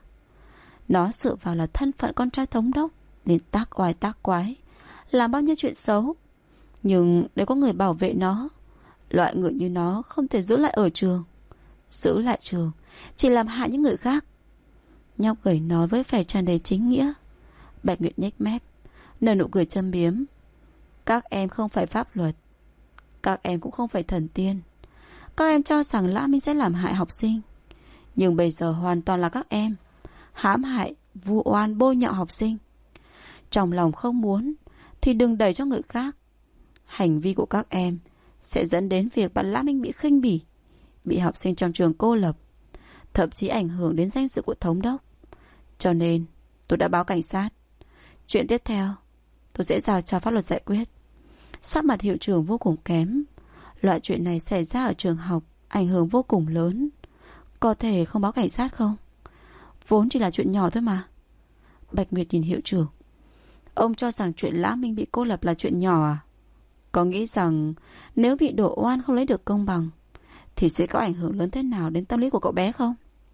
Nó dựa vào là thân phận con trai thống đốc nên tác oai tác quái, làm bao nhiêu chuyện xấu. Nhưng nếu có người bảo vệ nó, loại người như nó không thể giữ lại ở trường. Giữ lại trường chỉ làm hại những người khác. Nhóc gầy nói với vẻ tràn đầy chính nghĩa. Bạch Nguyệt nhếch mép, nở nụ cười châm biếm. Các em không phải pháp luật, các em cũng không phải thần tiên. Các em cho rằng Lã Minh sẽ làm hại học sinh, nhưng bây giờ hoàn toàn là các em hãm hại, vu oan, bôi nhọ học sinh. Trong lòng không muốn thì đừng đẩy cho người khác. Hành vi của các em sẽ dẫn đến việc bạn Lã Minh bị khinh bỉ, bị học sinh trong trường cô lập, thậm chí ảnh hưởng đến danh dự của thống đốc. Cho nên tôi đã báo cảnh sát. Chuyện tiếp theo tôi sẽ giao cho pháp luật giải quyết. Sắc mặt hiệu trưởng vô cùng kém. Loại chuyện này xảy ra ở trường học, ảnh hưởng vô cùng lớn. Có thể không báo cảnh sát không? Vốn chỉ là chuyện nhỏ thôi mà. Bạch Nguyệt nhìn hiệu trưởng. Ông cho rằng chuyện Lã Minh bị cô lập là chuyện nhỏ à? Có nghĩ rằng nếu bị đổ oan không lấy được công bằng thì sẽ có ảnh hưởng lớn thế nào đến tâm lý của cậu bé không?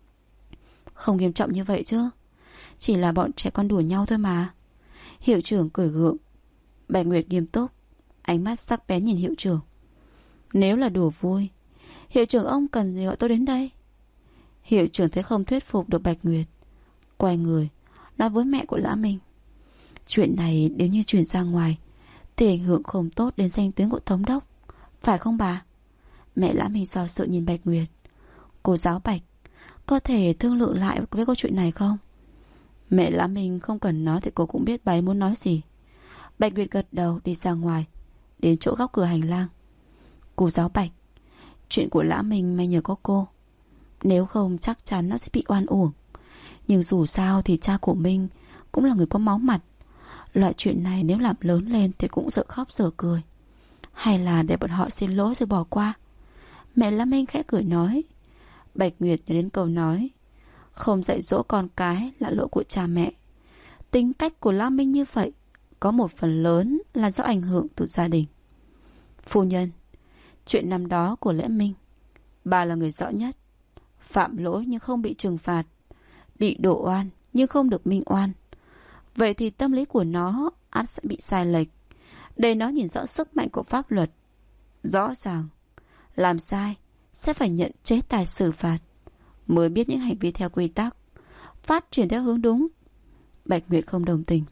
Không nghiêm trọng như vậy chứ. Chỉ là bọn trẻ con đùa nhau thôi mà. Hiệu trưởng cười gượng. Bạch Nguyệt nghiêm túc, ánh mắt sắc bén nhìn hiệu trưởng. Nếu là đùa vui, hiệu trưởng ông cần gì gọi tôi đến đây? Hiệu trưởng thấy không thuyết phục được Bạch Nguyệt, Quay người nói với mẹ của Lã Minh: chuyện này nếu như truyền ra ngoài thì ảnh hưởng không tốt đến danh tiếng của thống đốc, phải không bà? Mẹ Lã Minh do sự nhìn Bạch Nguyệt. Cô giáo Bạch, có thể thương lượng lại với câu chuyện này không? Mẹ Lã Minh không cần nói thì cô cũng biết bà ấy muốn nói gì. Bạch Nguyệt gật đầu đi ra ngoài, đến chỗ góc cửa hành lang. Cô giáo Bạch, chuyện của Lã Minh may nhờ có cô, nếu không chắc chắn nó sẽ bị oan uổng. Nhưng dù sao thì cha của Minh cũng là người có máu mặt. Loại chuyện này nếu làm lớn lên thì cũng dở khóc dở cười. Hay là để bọn họ xin lỗi rồi bỏ qua? Mẹ Lã Minh khẽ cười nói. Bạch Nguyệt nhớ đến câu nói không dạy dỗ con cái là lỗi của cha mẹ. Tính cách của Lã Minh như vậy có một phần lớn là do ảnh hưởng từ gia đình. Phu nhân, chuyện năm đó của Lễ Minh, bà là người rõ nhất. Phạm lỗi nhưng không bị trừng phạt, bị đổ oan nhưng không được minh oan. Vậy thì tâm lý của nó ắt sẽ bị sai lệch, để nó nhìn rõ sức mạnh của pháp luật. Rõ ràng làm sai sẽ phải nhận chế tài xử phạt, mới biết những hành vi theo quy tắc, phát triển theo hướng đúng. Bạch Nguyệt không đồng tình.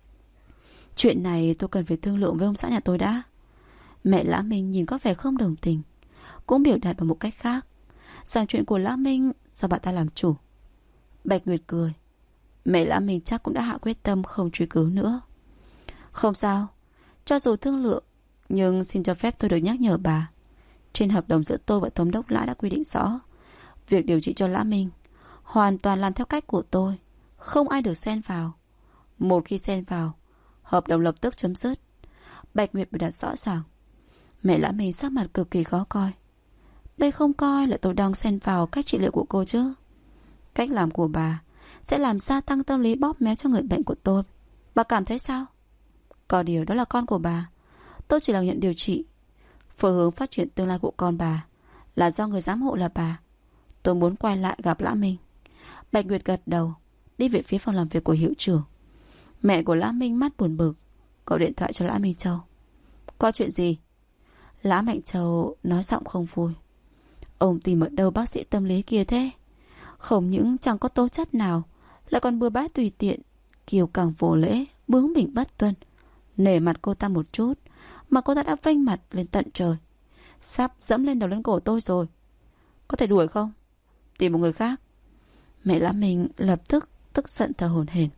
Chuyện này tôi cần phải thương lượng với ông xã nhà tôi đã. Mẹ Lã Minh nhìn có vẻ không đồng tình, cũng biểu đạt bằng một cách khác rằng chuyện của Lã Minh do bà ta làm chủ. Bạch Nguyệt cười. Mẹ Lã Minh chắc cũng đã hạ quyết tâm không truy cứu nữa. Không sao, cho dù thương lượng, nhưng xin cho phép tôi được nhắc nhở bà. Trên hợp đồng giữa tôi và thống đốc Lã đã quy định rõ, việc điều trị cho Lã Minh hoàn toàn làm theo cách của tôi, không ai được xen vào. Một khi xen vào, hợp đồng lập tức chấm dứt. Bạch Nguyệt biểu đạt rõ ràng. Mẹ Lã Minh sắc mặt cực kỳ khó coi. Đây không coi là tôi đang xen vào cách trị liệu của cô chứ. Cách làm của bà sẽ làm gia tăng tâm lý bóp méo cho người bệnh của tôi. Bà cảm thấy sao? Có điều đó là con của bà, tôi chỉ là nhận điều trị. Phương hướng phát triển tương lai của con bà là do người giám hộ là bà. Tôi muốn quay lại gặp Lã Minh. Bạch Nguyệt gật đầu, đi về phía phòng làm việc của hiệu trưởng. Mẹ của Lã Minh mắt buồn bực, gọi điện thoại cho Lã Minh Châu. Có chuyện gì? Lã Mạnh Châu nói giọng không vui. Ông tìm ở đâu bác sĩ tâm lý kia thế? Không những chẳng có tố chất nào, lại còn bừa bãi tùy tiện, kiêu căng vô lễ, bướng bỉnh bất tuân. Nể mặt cô ta một chút mà cô ta đã vênh mặt lên tận trời, sắp dẫm lên đầu lên cổ tôi rồi. Có thể đuổi không? Tìm một người khác. Mẹ Lã Minh lập tức tức giận thở hổn hển.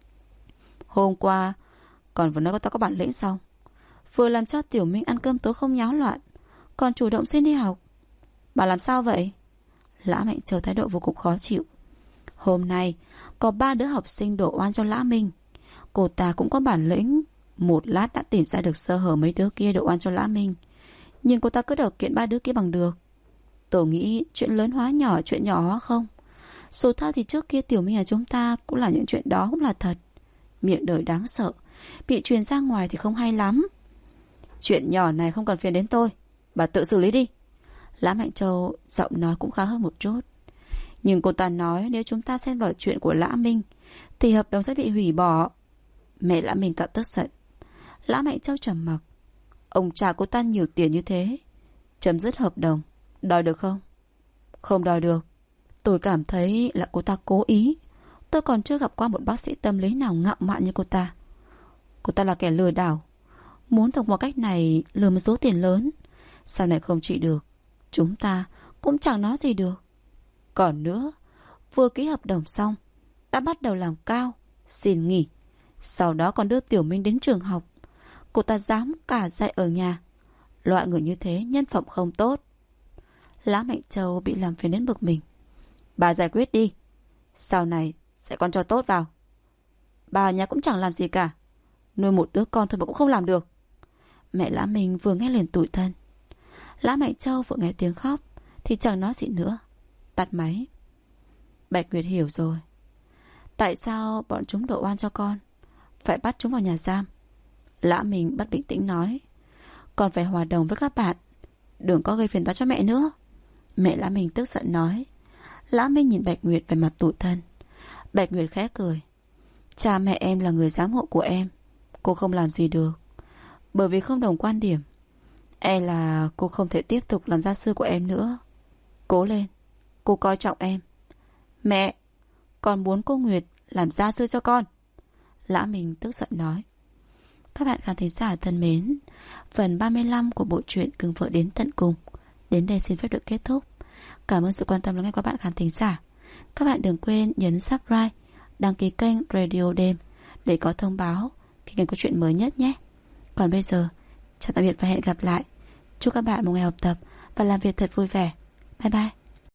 Hôm qua còn vừa nói cô ta có bản lĩnh xong, vừa làm cho Tiểu Minh ăn cơm tối không nháo loạn, còn chủ động xin đi học. Bà làm sao vậy? Lã Mạnh Châu thái độ vô cùng khó chịu. Hôm nay có 3 đứa học sinh đổ oan cho Lã Minh. Cô ta cũng có bản lĩnh, một lát đã tìm ra được sơ hở mấy đứa kia đổ oan cho Lã Minh. Nhưng cô ta cứ đòi kiện 3 đứa kia bằng được. Tôi nghĩ chuyện lớn hóa nhỏ, chuyện nhỏ hóa không. Số thao thì trước kia Tiểu Minh nhà chúng ta cũng là những chuyện đó cũng là thật. Miệng đời đáng sợ, bị truyền ra ngoài thì không hay lắm. Chuyện nhỏ này không cần phiền đến tôi, bà tự xử lý đi. Lã Mạnh Châu giọng nói cũng khá hơn một chút. Nhưng cô ta nói nếu chúng ta xen vào chuyện của Lã Minh thì hợp đồng sẽ bị hủy bỏ. Mẹ Lã Minh càng tức giận. Lã Mạnh Châu trầm mặc. Ông trả cô ta nhiều tiền như thế, chấm dứt hợp đồng, đòi được không? Không đòi được. Tôi cảm thấy là cô ta cố ý. Tôi còn chưa gặp qua một bác sĩ tâm lý nào ngạo mạn như cô ta. Cô ta là kẻ lừa đảo, muốn thông qua cách này lừa một số tiền lớn. Sau này không trị được, chúng ta cũng chẳng nói gì được. Còn nữa, vừa ký hợp đồng xong đã bắt đầu làm cao, xin nghỉ, sau đó còn đưa Tiểu Minh đến trường học. Cô ta dám cả dạy ở nhà. Loại người như thế nhân phẩm không tốt. Lã Mạnh Châu bị làm phiền đến bực mình. Bà giải quyết đi, sau này sẽ con cho tốt vào. Bà nhà cũng chẳng làm gì cả, nuôi một đứa con thôi mà cũng không làm được. Mẹ Lã Minh vừa nghe liền tủi thân. Lã Mạnh Châu vừa nghe tiếng khóc thì chẳng nói gì nữa, tắt máy. Bạch Nguyệt hiểu rồi. Tại sao bọn chúng đổ oan cho con, phải bắt chúng vào nhà giam? Lã Minh bất bình tĩnh nói. Con phải hòa đồng với các bạn, đừng có gây phiền toái cho mẹ nữa. Mẹ Lã Minh tức giận nói. Lã Minh nhìn Bạch Nguyệt về mặt tủi thân. Bạch Nguyệt khẽ cười. Cha mẹ em là người giám hộ của em, cô không làm gì được. Bởi vì không đồng quan điểm, e là cô không thể tiếp tục làm gia sư của em nữa. Cố lên, cô coi trọng em. Mẹ, còn muốn cô Nguyệt làm gia sư cho con. Lã Minh tức giận nói. Các bạn khán thính giả thân mến, phần 35 của bộ truyện Cưng Vợ Đến Tận Cùng đến đây xin phép được kết thúc. Cảm ơn sự quan tâm lắng nghe của các bạn khán thính giả. Các bạn đừng quên nhấn subscribe, đăng ký kênh Radio Đêm để có thông báo khi kênh có chuyện mới nhất nhé. Còn bây giờ, chào tạm biệt và hẹn gặp lại. Chúc các bạn một ngày học tập và làm việc thật vui vẻ. Bye bye.